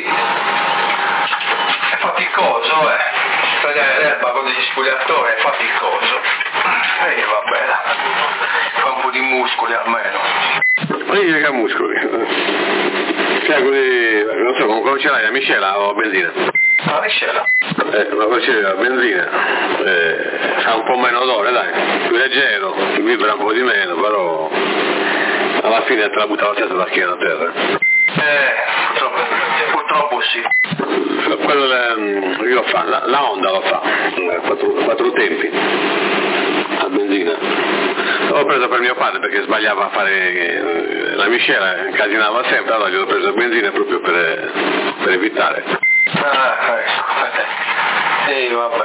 È faticoso, eh. Tagliare l'erba con degli spugliatori è faticoso. E eh, vabbè, fa un po' di muscoli almeno. Ma io che muscoli? Cioè così, non so, come ce l'hai la miscela o a benzina? La miscela? Eh, una miscela a benzina, eh, fa un po' meno odore, dai, più leggero, vibra un po' di meno, però alla fine te la butta la stessa la schiena a terra. Eh, purtroppo, purtroppo sì. Quello le, io lo fa, la, la Honda lo fa, quattro, quattro tempi, a benzina. L'ho preso per mio padre perché sbagliava a fare la miscela, incasinava sempre, allora gliel'ho preso a benzina proprio per, per evitare. Ah, ecco, e vabbè.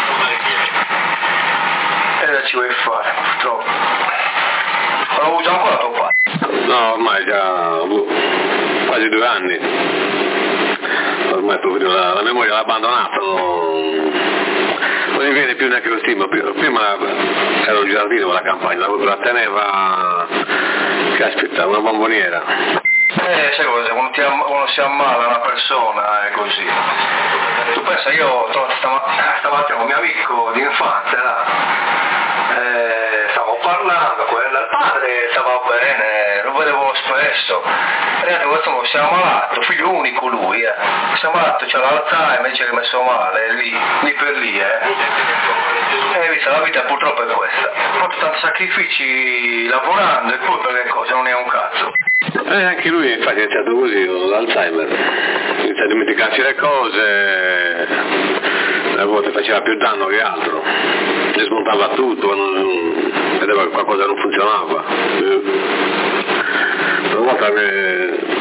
E che ci vuoi fare, purtroppo. Ma lo usa ancora tuo padre? No, ormai già boh, quasi due anni. Ormai proprio la, la memoria l'ha abbandonata, non, non mi viene più neanche lo stimolo. Prima era un giardino la campagna, la teneva, caspita, una bomboniera. Eh, sai cosa, quando, ti am- quando si ammala una persona è così. Tu pensa, io ho trovato stamattina, stamattina con un mio amico di infanzia, là. Eh, stavo parlando, quella, il padre stava bene, lo vedevo spesso. E detto, questo si è ammalato, figlio unico lui, eh. Si è ammalato, c'è l'Alzheimer, ci è rimesso male, lì, lì per lì, eh. E vista la vita purtroppo è questa. Ho fatto tanti sacrifici lavorando e poi per che cosa, non è un cazzo. Eh, anche lui infatti è iniziato così, con l'Alzheimer, inizia a dimenticarsi le cose, a volte faceva più danno che altro, ne smontava tutto, non, vedeva che qualcosa non funzionava. Una volta che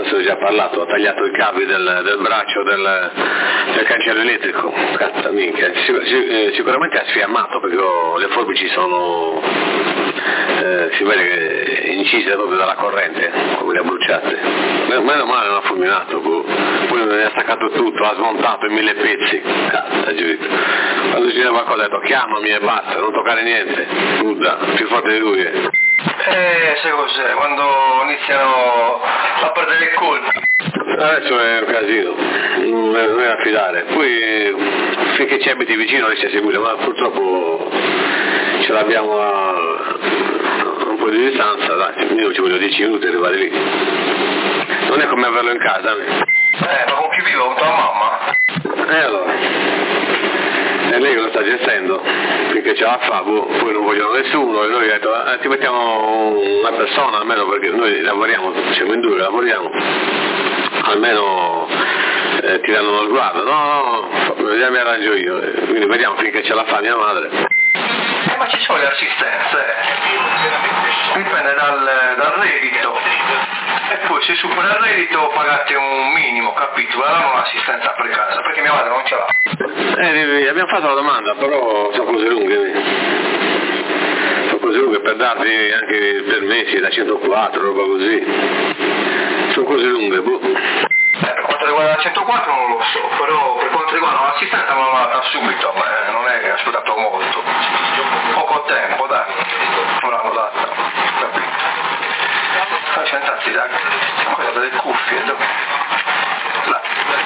adesso ho già parlato, ho tagliato i cavi del, del braccio del, del cancello elettrico, cazzo minchia, Sic- sic- sicuramente ha sfiammato perché oh, le forbici sono, eh, si vede che incise proprio dalla corrente, come le ha bruciate, meno male non ha fulminato, poi ne ha staccato tutto, ha smontato in mille pezzi, cazzo giurito, quando c'era qualcosa ha detto chiamami e basta, non toccare niente, Buddha, più forte di lui. Eh. Eh, sai cos'è? Quando iniziano a perdere il colpo. Adesso è un casino, non è da fidare. Poi finché ci abiti vicino riesci a seguire, ma purtroppo ce l'abbiamo a un po' di distanza, dai, io ci voglio dieci minuti per arrivare lì. Non è come averlo in casa. Eh, ma con chi vivo? Con tua mamma? Eh allora. E lei lo sta gestendo, finché ce la fa, poi non vogliono nessuno, e noi abbiamo detto, eh, ti mettiamo una persona almeno perché noi lavoriamo, siamo in due che lavoriamo, almeno eh, ti danno uno sguardo, no, no, già mi arrangio io, quindi vediamo finché ce la fa mia madre. Eh, ma ci sono le assistenze, dipende dal, dal reddito, e poi se supera il reddito pagate un minimo, capito? Ma non un'assistenza per casa, perché mia madre non ce l'ha. Eh, abbiamo fatto la domanda, però sono cose lunghe, sono cose lunghe per darvi anche permessi da centoquattro, roba così, sono cose lunghe, boh. Eh, per quanto riguarda la centoquattro non lo so, però per quanto riguarda l'assistenza me l'hanno data subito, ma non è che ho aspettato molto, poco tempo, dai, me l'hanno data, capito? Poi sentati, dai, quella delle cuffie, dove? Là.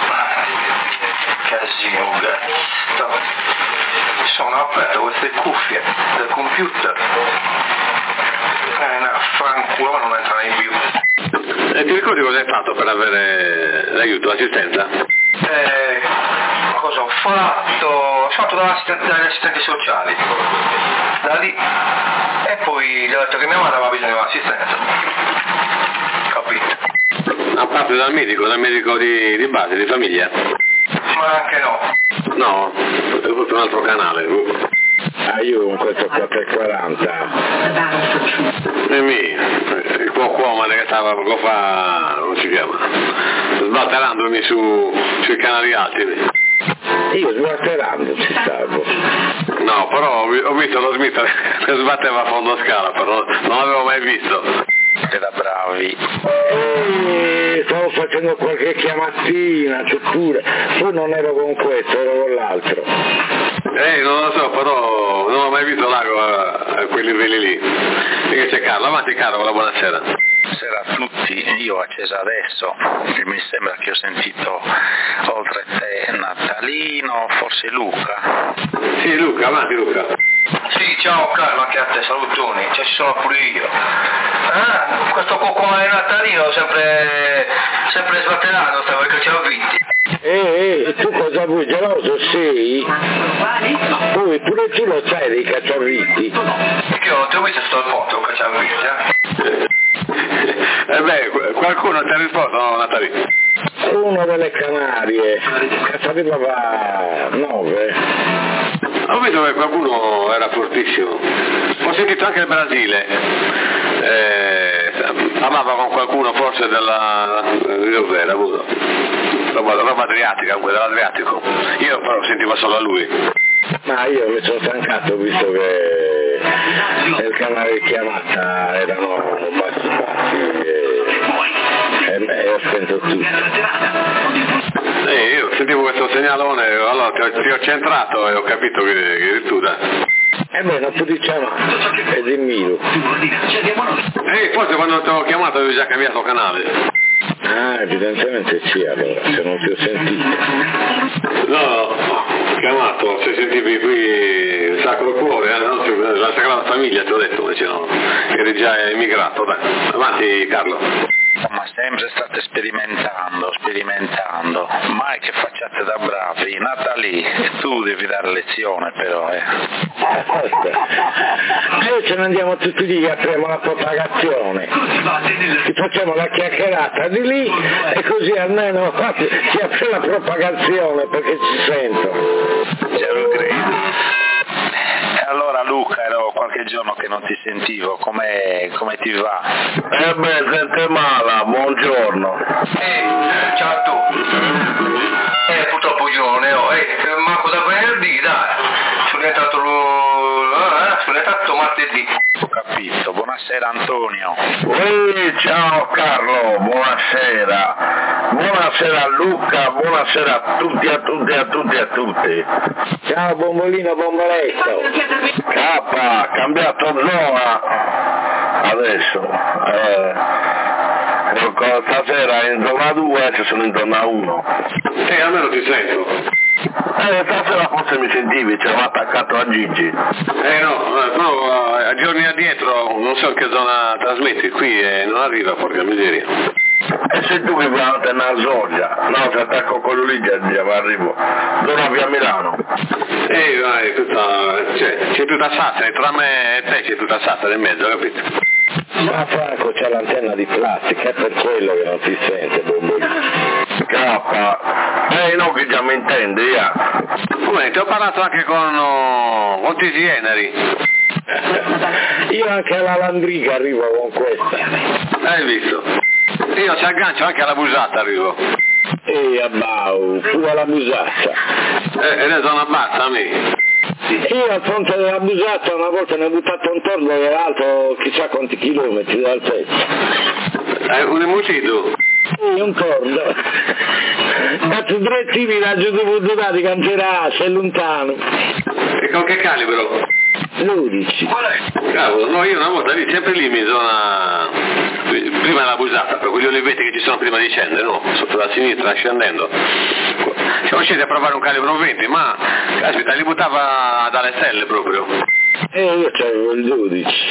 Casino, cazzo. Sono aperte queste cuffie del computer. Eh, no, fanculo non entrano in più. E ti ricordi cosa hai fatto per avere l'aiuto, l'assistenza? Eh, cosa ho fatto? Ho fatto dagli assistenti sociali. Da lì. E poi gli ho detto che mia madre aveva bisogno di un'assistenza. Capito? A parte dal medico, dal medico di, di base, di famiglia? Ma anche no. No, è tutto un altro canale. Ah, io con questo quattrocentoquaranta. E mi, il cuocomane che stava poco fa, come si chiama? Sbatterandomi su, sui canali alti. Io sbatterando ci stavo. No, però ho visto lo Smith che sbatteva a fondo scala, però non l'avevo mai visto. Era bravi. E stavo facendo qualche chiamatina, c'è pure. Poi non ero con questo, ero con l'altro. Eh, non lo so, però non ho mai visto l'ago a, a quei livelli lì. E c'è Carlo, avanti Carlo, buonasera. Buonasera a tutti, io ho acceso adesso, e mi sembra che ho sentito oltre te Natalino, forse Luca. Sì, Luca, avanti Luca. Sì, ciao Carlo, anche a te, salutoni, cioè ci sono pure io. Ah, questo coccone Natalino sempre, sempre sbatterando, stavo perché ci ho vinti. Eh, eh, tu cosa vuoi, geloso sei? Poi pure tu lo sai dei cacciavitti. Perché io ti ho visto sto foto cacciavitti, eh? Eh beh, qualcuno ti ha risposto, no Natalino? Uno delle Canarie, Cazzavilla va nove. Ho visto che qualcuno era fortissimo. Ho sentito anche il Brasile. Eh, parlava con qualcuno forse della dov'era avuto roba, roba adriatica, comunque dell'Adriatico. Io però sentivo solo a lui. Ma io mi sono stancato visto che nel canale di chiamata erano bassi bassi e, e ho spento tutto. Eh, io sentivo questo segnalone, allora ti ho, ti ho centrato e ho capito che, che eri tu, dai. Eh beh, non puoi chiamare, è di Milo. Eh, forse quando ti ho chiamato avevi già cambiato canale. Ah, evidentemente sì, allora, se non ti ho sentito. No, ho chiamato, se sentivi qui il Sacro Cuore, eh, no? La Sagrada Famiglia, ti ho detto, invece no, eri già emigrato, dai. Avanti Carlo. Ma sempre state sperimentando, sperimentando, mai che facciate da bravi. Natali, tu devi dare lezione però, eh. Ascolta, noi ce ne andiamo tutti lì, apriamo la propagazione, ci facciamo la chiacchierata di lì e così almeno si apre la propagazione perché ci sento. Già lo credo. E allora Luca, Luca, ero qualche giorno che non ti sentivo, come ti va? Eh beh, sente male, buongiorno. Eh, ciao a tu. Eh, purtroppo io non ne ho, eh, manco da venerdì, dai. Sono entrato, eh, sono entrato martedì. Ho capito, buonasera Antonio. Ehi, ciao Carlo, buonasera. Buonasera a Luca, buonasera a tutti, a tutti, a tutti, a tutti. Ciao Bombolino, Bomboletto. K, cambiato zona adesso. Eh, stasera in zona due, ci sono in zona uno. Eh, almeno ti sento. Eh, stasera forse mi sentivi, c'ero attaccato a Gigi. Eh no, no, a giorni addietro non so in che zona trasmetti, qui e non arriva, porca miseria. E se tu mi fai una soglia, no, se attacco quello lì già, già arrivo, zona via Milano. Eh, vai, tutta, cioè, c'è tutta sassa, e tra me e te c'è tutta sassa nel mezzo, capito? Ma Franco c'è l'antenna di plastica, è per quello che non si sente, Bombolino. K, eh no che già mi intendi, ya. Come, ti ho parlato anche con, uh, con Tisi Eneri. Io anche alla Landriga arrivo con questa. Hai visto? Io ci aggancio anche alla busata arrivo. Ehi, abbau, tu alla busaccia. Eh, e ne sono abbassa a me. Io al fronte della busaccia una volta ne ho buttato un torno e l'altro chissà quanti chilometri dal pezzo. Eh, un emucito? Sì, un torno. Cazzo dritti villaggio di Buddati, Canterà, sei lontano. E con che calibro? dodici. Cavolo, no, io una volta lì, sempre lì mi sono... prima la busata, per quegli olivetti che ci sono prima di scendere, no? Sotto la sinistra, scendendo. Siamo scesi a provare un calibro venti, ma caspita, li buttava dalle stelle proprio. E eh, io c'avevo il dodici.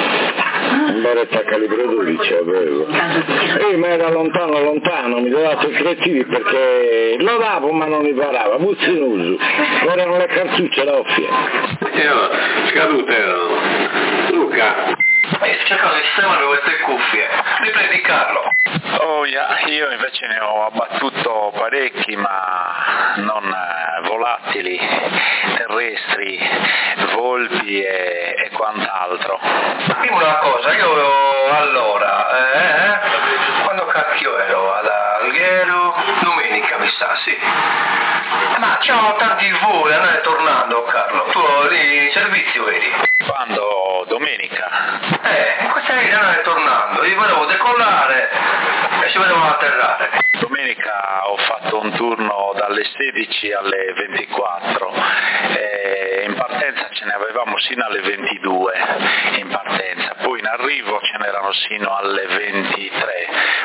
Un baretta calibro dodici avevo. E ma era lontano lontano, mi dava secretivi perché lo davo ma non mi parava, puzzi in uso. Erano le cartucce d'offie. E allora, scadute erano. Luca. Eh, cercando di sistemare queste cuffie. Riprendi Carlo. Oh, yeah, io invece ne ho abbattuto parecchi, ma non eh, volatili, terrestri, volpi e, e quant'altro. Dimmi una cosa, io allora, eh, quando cacchio ero? Ad Alghero? Domenica mi sa, sì. Ma c'erano tanti voli, andare tornando Carlo. Tu lì in servizio eri? Quando? Domenica? Eh, questa lì andare tornando, io volevo decollare e ci vedevamo atterrare. Domenica ho fatto un turno dalle sedici alle ventiquattro e in partenza ce ne avevamo sino alle ventidue in partenza, poi in arrivo ce n'erano sino alle ventitré,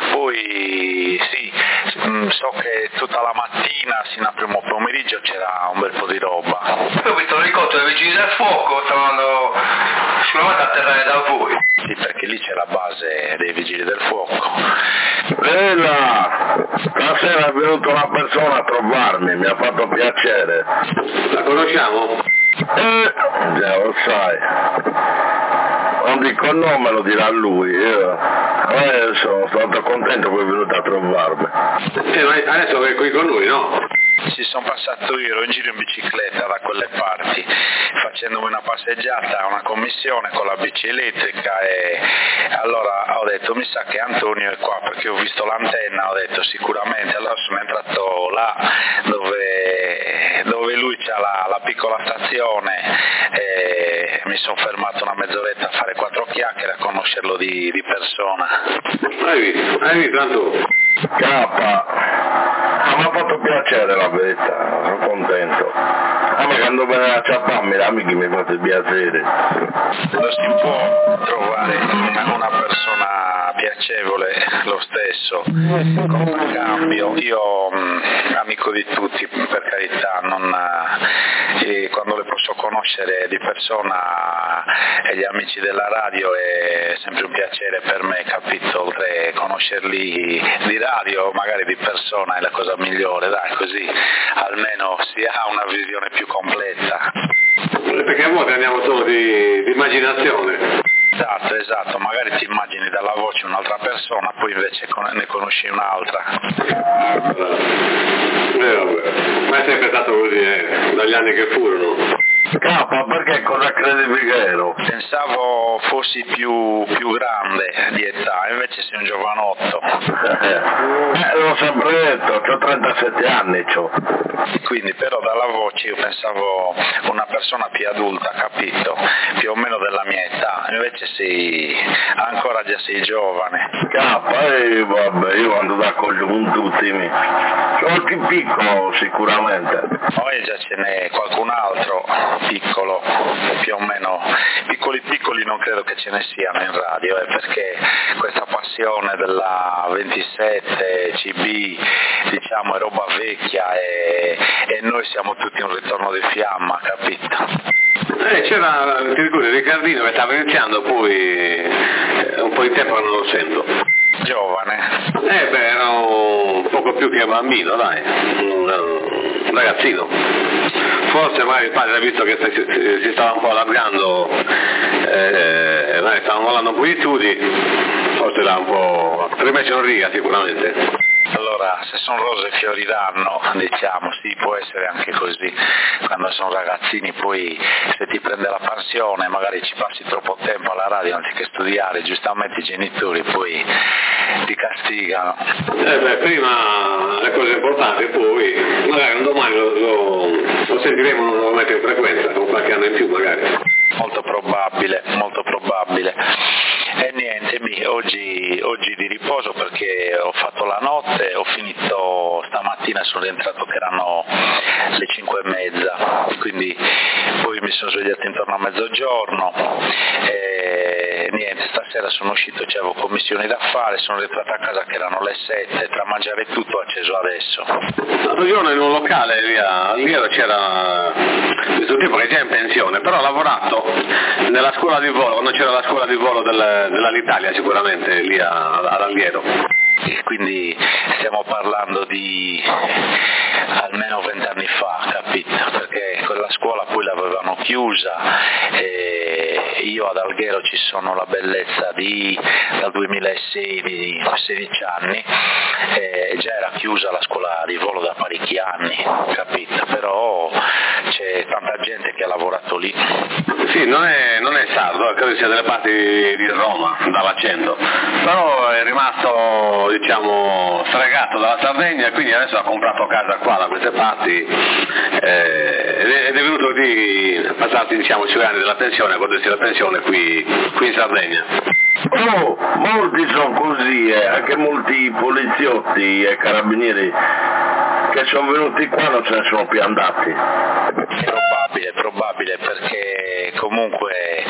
poi sì, so che tutta la mattina sino al primo pomeriggio c'era un bel po' di roba. Poi ho visto l'elicottero dei vigili del fuoco, stavano sicuramente a atterrare da voi. Sì, perché lì c'è la base dei vigili del fuoco. Bella! Stasera è venuta una persona a trovarmi, mi ha fatto piacere. La conosciamo? Eh, già lo sai. Non dico il nome, lo dirà lui. Io eh, sono stato contento che è venuto a trovarmi. Eh, ma adesso è qui con lui, no? Sì, sono passato io, ero in giro in bicicletta da quelle parti, facendomi una passeggiata, una commissione con la bici elettrica e allora ho detto mi sa che Antonio è qua perché ho visto l'antenna, ho detto sicuramente, allora sono entrato là dove, dove lui c'ha la, la piccola stazione e mi sono fermato una mezz'oretta a fare quattro chiacchiere a conoscerlo di, di persona. Hai visto, hai visto Antonio? K, mi ha fatto piacere la verità, sono contento. A me quando viene a ciapparmi l'amico mi fa piacere. Non si può trovare una, una persona piacevole lo stesso, con cambio. Io mh, amico di tutti, per carità, non, eh, quando le posso conoscere di persona e gli amici della radio è sempre un piacere per me, capito? Oltre a conoscerli di radio, magari di persona è la cosa migliore, dai, così almeno si ha una visione più completa. Perché a volte andiamo solo di, di immaginazione. Esatto, esatto, magari ti immagini dalla voce un'altra persona, poi invece ne conosci un'altra. Eh, vabbè. Ma è sempre stato così, eh, dagli anni che furono. Capa, perché cosa credevi che ero? Pensavo fossi più, più grande di età, invece sei un giovanotto. Eh, l'ho sempre detto, ho trentasette anni, c'ho. Quindi però dalla voce io pensavo una persona più adulta, capito? Più o meno della mia età, invece sei, ancora già sei giovane. Capa, eh, vabbè, io ando d'accordo con tutti, mi. Sono più piccolo sicuramente. Poi già ce n'è qualcun altro piccolo, più o meno, piccoli piccoli non credo che ce ne siano in radio, eh, perché questa passione della ventisette, C B, diciamo è roba vecchia e, e noi siamo tutti un ritorno di fiamma, capito? Eh, c'era, ti ricordi, Riccardino che stava iniziando, poi eh, un po' di tempo non lo sento. Giovane? Eh beh, era un poco più che bambino, dai, un, un ragazzino. Forse magari il padre ha visto che si, si, si stava un po' allargando, eh, magari stavano volando un po' di studi, forse l'ha un po' rimesso in riga sicuramente. Allora, se sono rose fioriranno, diciamo, sì, può essere anche così, quando sono ragazzini poi se ti prende la pensione magari ci passi troppo tempo alla radio anziché studiare, giustamente i genitori poi ti castigano. Eh beh, prima le cose importanti, poi magari un domani lo, lo, lo sentiremo nuovamente in frequenza, con qualche anno in più magari. Molto probabile, molto probabile. E niente, mi, oggi, oggi di riposo perché ho fatto la notte, ho finito stamattina, sono rientrato che erano le cinque e mezza, quindi poi mi sono svegliato intorno a mezzogiorno e niente, stasera sono uscito, c'avevo commissioni da fare, sono rientrato a casa che erano le sette, tra mangiare e tutto ho acceso adesso. L'altro giorno in un locale lì a Alghero c'era questo tipo che è già in pensione, però ha lavorato nella scuola di volo, quando c'era la scuola di volo del, dell'Alitalia sicuramente lì a, ad Alghero. E quindi stiamo parlando di almeno vent'anni fa, capito? Perché quella scuola poi l'avevano chiusa e io ad Alghero ci sono la bellezza di dal duemilasei di sedici anni e già era chiusa la scuola di volo da parecchi anni, capito? Però c'è tanta gente che ha lavorato lì. Sì, non è, non è sardo, credo sia delle parti di Roma, dall'accento, però è rimasto, diciamo, stregato dalla Sardegna e quindi adesso ha comprato casa qua da queste parti eh, ed è venuto qui, passati diciamo cinque anni della pensione, a godersi la pensione qui, qui in Sardegna. Oh, molti sono così, eh, anche molti poliziotti e carabinieri che sono venuti qua non se ne sono più andati. È probabile, è probabile perché comunque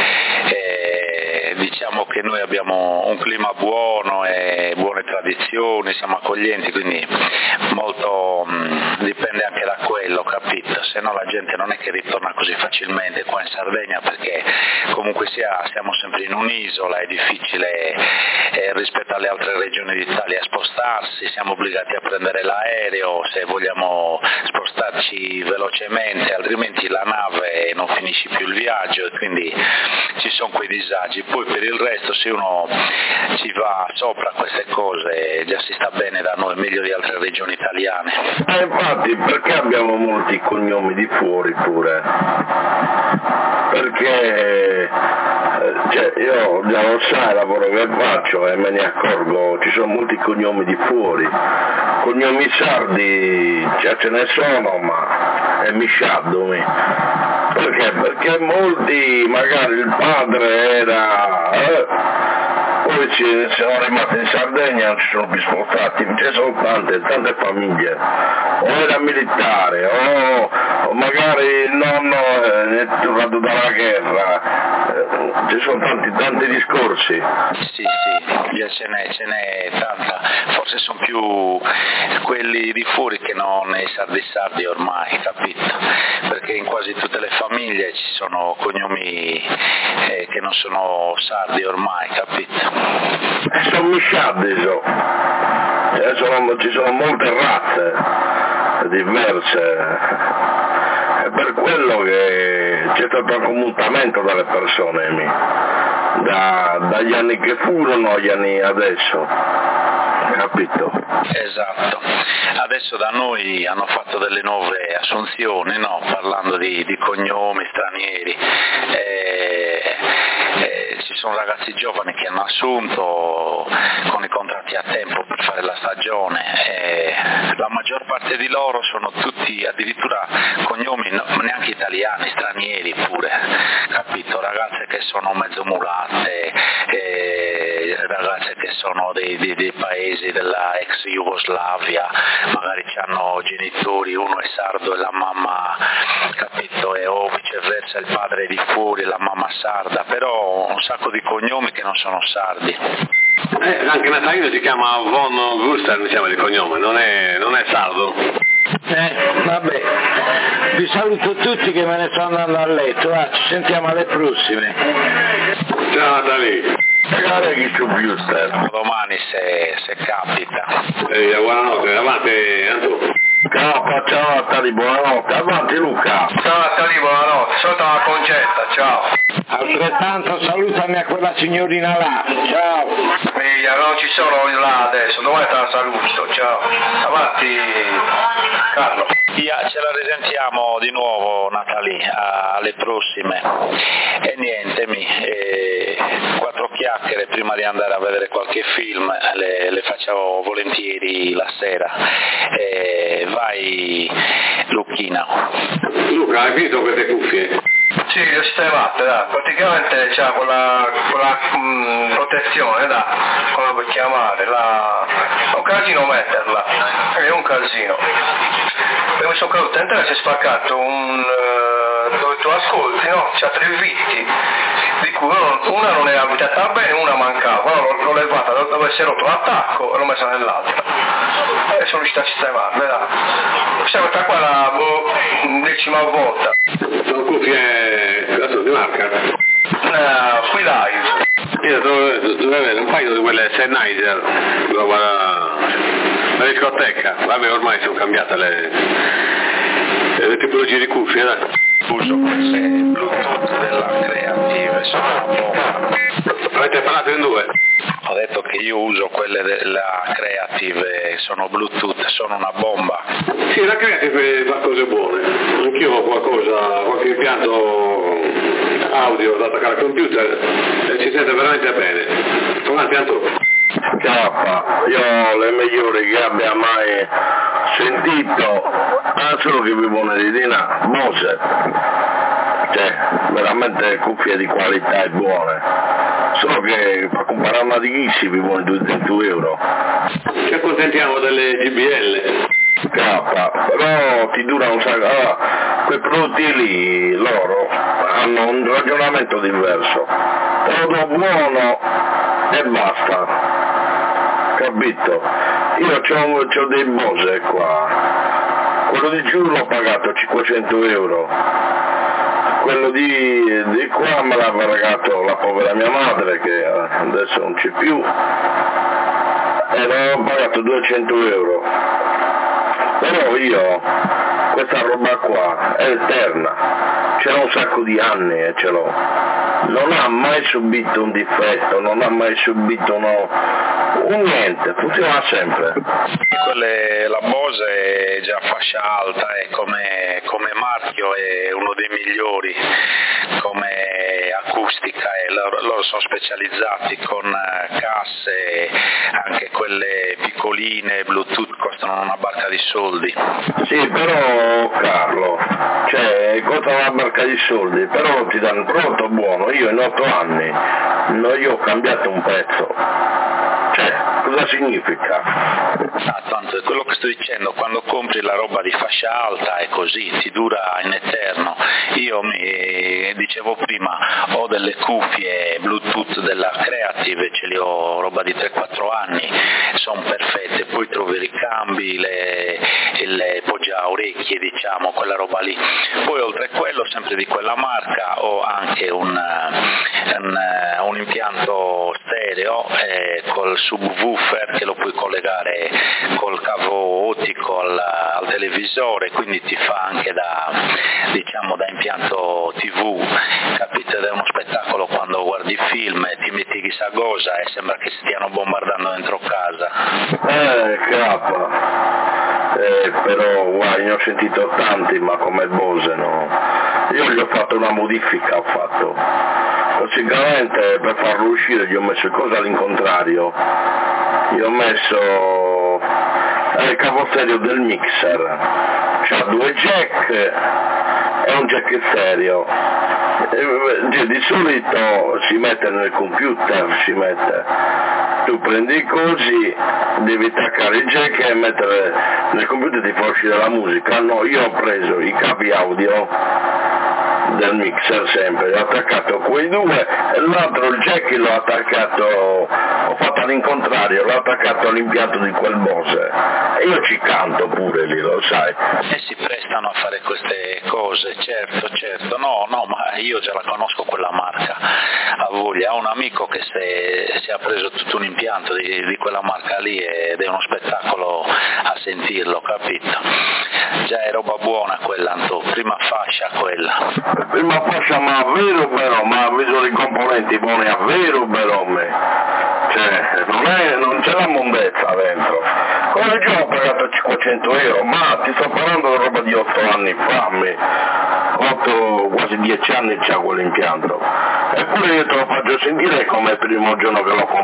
eh, diciamo che noi abbiamo un clima buono e buone tradizioni, siamo accoglienti, quindi molto mh, dipende anche da quello, capito? Se no la gente non è che ritorna così facilmente qua in Sardegna perché comunque sia siamo sempre in un'isola, è difficile eh, rispetto alle altre regioni d'Italia spostarsi, siamo obbligati a prendere l'aereo se vogliamo spostarci velocemente, altrimenti la nave non finisce più il viaggio e quindi ci sono quei disagi. Poi per il resto se uno ci va sopra queste cose già si sta bene da noi, meglio di altre regioni italiane. Eh, infatti perché abbiamo molti cognomi di fuori pure? Perché cioè, io già lo sai il lavoro che faccio e me ne accorgo, ci sono molti cognomi di fuori, cognomi sardi cioè, ce ne sono ma è misciato mi. Perché? Perché molti magari il padre era eh, poi ci sono rimasti in Sardegna, non ci sono più spostati, ce ne sono tante, tante famiglie, o era militare, o, o magari il nonno è tornato dalla guerra, eh, ci sono tanti, tanti discorsi. Sì, sì, ce n'è, ce n'è tanta, forse sono più quelli di fuori che non i sardi sardi ormai, capito? Perché in quasi tutte le famiglie ci sono cognomi eh, che non sono sardi ormai, capito? Sono misciati, so. eh, sono, ci sono molte razze diverse, è per quello che c'è stato anche un mutamento dalle persone, mi. Da, dagli anni che furono agli anni adesso. capito? Esatto. Adesso da noi hanno fatto delle nuove assunzioni, no? Parlando di, di cognomi stranieri. E, e ci sono ragazzi giovani che hanno assunto con i contratti a tempo per fare la stagione. E la maggior parte di loro sono tutti addirittura cognomi no, neanche italiani, stranieri pure, capito? Ragazze che sono mezzo mulatte, e ragazze che sono dei, dei, dei paesi della ex Jugoslavia, magari hanno genitori, uno è sardo e la mamma, capito, e o viceversa il padre è di fuori e la mamma sarda, però un sacco di cognomi che non sono sardi. Eh, anche Natalino si chiama Von Guster, mi chiama di cognome, non è, non è sardo. Eh, vabbè, vi saluto tutti che me ne sto andando a letto, ah, ci sentiamo alle prossime. Ciao Natalino. Magari chi su Guster. Domani se, se capita. Ehi, buonanotte, avanti Antonio. Ciao, ciao Natali, buonanotte. Avanti Luca. Ciao Natali, buonanotte. Sono a Concetta, ciao. Altrettanto salutami a quella signorina là, ciao. Miglia, non ci sono là adesso, domani te la saluto, ciao. Avanti Carlo. Yeah, ce la risentiamo di nuovo Natali, alle prossime. E niente, mi, eh, quattro chiacchiere prima di andare a vedere qualche film, le, le faccio volentieri la sera. Eh, vai Lucchina. Luca, hai finito queste cuffie? Sì, le ho sistemate, dai. Praticamente c'ha quella, quella mh, protezione, dai, come la puoi chiamare, la... è un casino metterla, è un casino. E mi sono caduto in terra, si è spaccato un... Uh, dove tu ascolti, no? C'ha tre vitti, di cui una non era abitata bene, una mancava, allora l'ho levata dove si è rotto l'attacco e l'ho messa nell'altra. E sono riuscito a sistemarla, dai. Questa questa qua è la boh, decima volta. Sono cuffie, adesso di marca? Uh, qui live. Io dovevo avere un paio di quelle Sennheiser, roba la discoteca, vabbè ormai sono cambiate le, le tipologie di cuffie, dai. Uso quelle Bluetooth della Creative, sono una bomba. Avete parlato in due? Ho detto che io uso quelle della Creative, sono Bluetooth, sono una bomba. Sì, la Creative fa cose buone. Anch'io ho qualcosa, qualche impianto audio da attaccare al computer e si sente veramente bene. Avanti Antonio. K, io ho le migliori che abbia mai sentito, ah, solo che vivo nell'Edina, Bose, cioè veramente cuffie di qualità e buone, solo che per comprare una di Ghissi vivo in duecento euro. Ci accontentiamo delle G B L. K, però ti dura un sacco, allora, quei prodotti lì, loro, hanno un ragionamento diverso, prodotto buono e basta. Capito? Io c'ho, c'ho dei Bose qua, quello di giù l'ho pagato cinquecento euro, quello di, di qua me l'ha pagato la povera mia madre che adesso non c'è più e l'ho pagato duecento euro, però io questa roba qua è eterna, ce l'ho un sacco di anni e ce l'ho, non ha mai subito un difetto, non ha mai subito no, un niente, funziona sempre. Quelle, la Bose è già fascia alta e come, come marchio è uno dei migliori, come acustica, e loro, loro sono specializzati con casse, anche quelle piccoline, Bluetooth, costano una barca di soldi. Sì, però Carlo, cioè costa una barca di soldi, però ti danno un prodotto buono, io in otto anni non gli ho cambiato un pezzo. Cioè, cosa significa? Ah, tanto è quello che sto dicendo, quando compri la roba di fascia alta è così, ti dura in eterno. Io mi dicevo prima, ho delle cuffie Bluetooth della Creative, ce li ho roba di tre quattro anni, sono perfette, poi trovi i ricambi, le, le poggia orecchie, diciamo, quella roba lì. Poi oltre a quello, sempre di quella marca, ho anche un, un, un impianto stereo eh, col subwoofer che lo puoi collegare col cavo ottico al, al televisore, quindi ti fa anche da, diciamo, da impianto tivù, capite? Ed è uno spettacolo quando guardi film film e ti metti chissà cosa e sembra che stiano bombardando dentro casa. Eh, cappa, eh, però guarda, ne ho sentito tanti, ma come Bose no. Io gli ho fatto una modifica, ho fatto. Praticamente per farlo uscire gli ho messo cosa all'incontrario, gli ho messo il capostereo del mixer, c'ha due jack e un jack stereo. Di solito si mette nel computer, si mette, tu prendi così, devi attaccare il jack e mettere nel computer, ti fa uscire la musica. No, io ho preso i cavi audio del mixer sempre, ho attaccato quei due e l'altro il jack l'ho attaccato, ho fatto all'incontrario, l'ho attaccato all'impianto di quel Bose e io ci canto pure lì, lo sai. E si prestano a fare queste cose, certo, certo, no, no, ma io già la conosco quella marca, a voglia, ho un amico che si, si ha preso tutto un impianto di, di quella marca lì ed è uno spettacolo a sentirlo, capito? Già è roba buona quella, Antò, prima fascia quella. Prima fascia, ma vero però, ma vedo i componenti buoni a vero però me. Cioè, non, è, non c'è la mondezza dentro. Come che ho pagato cinquecento euro, ma ti sto parlando di roba di otto anni fa, me. otto, quasi dieci anni c'ha quell'impianto. Eppure io te lo faccio sentire come il primo giorno che l'ho comprato.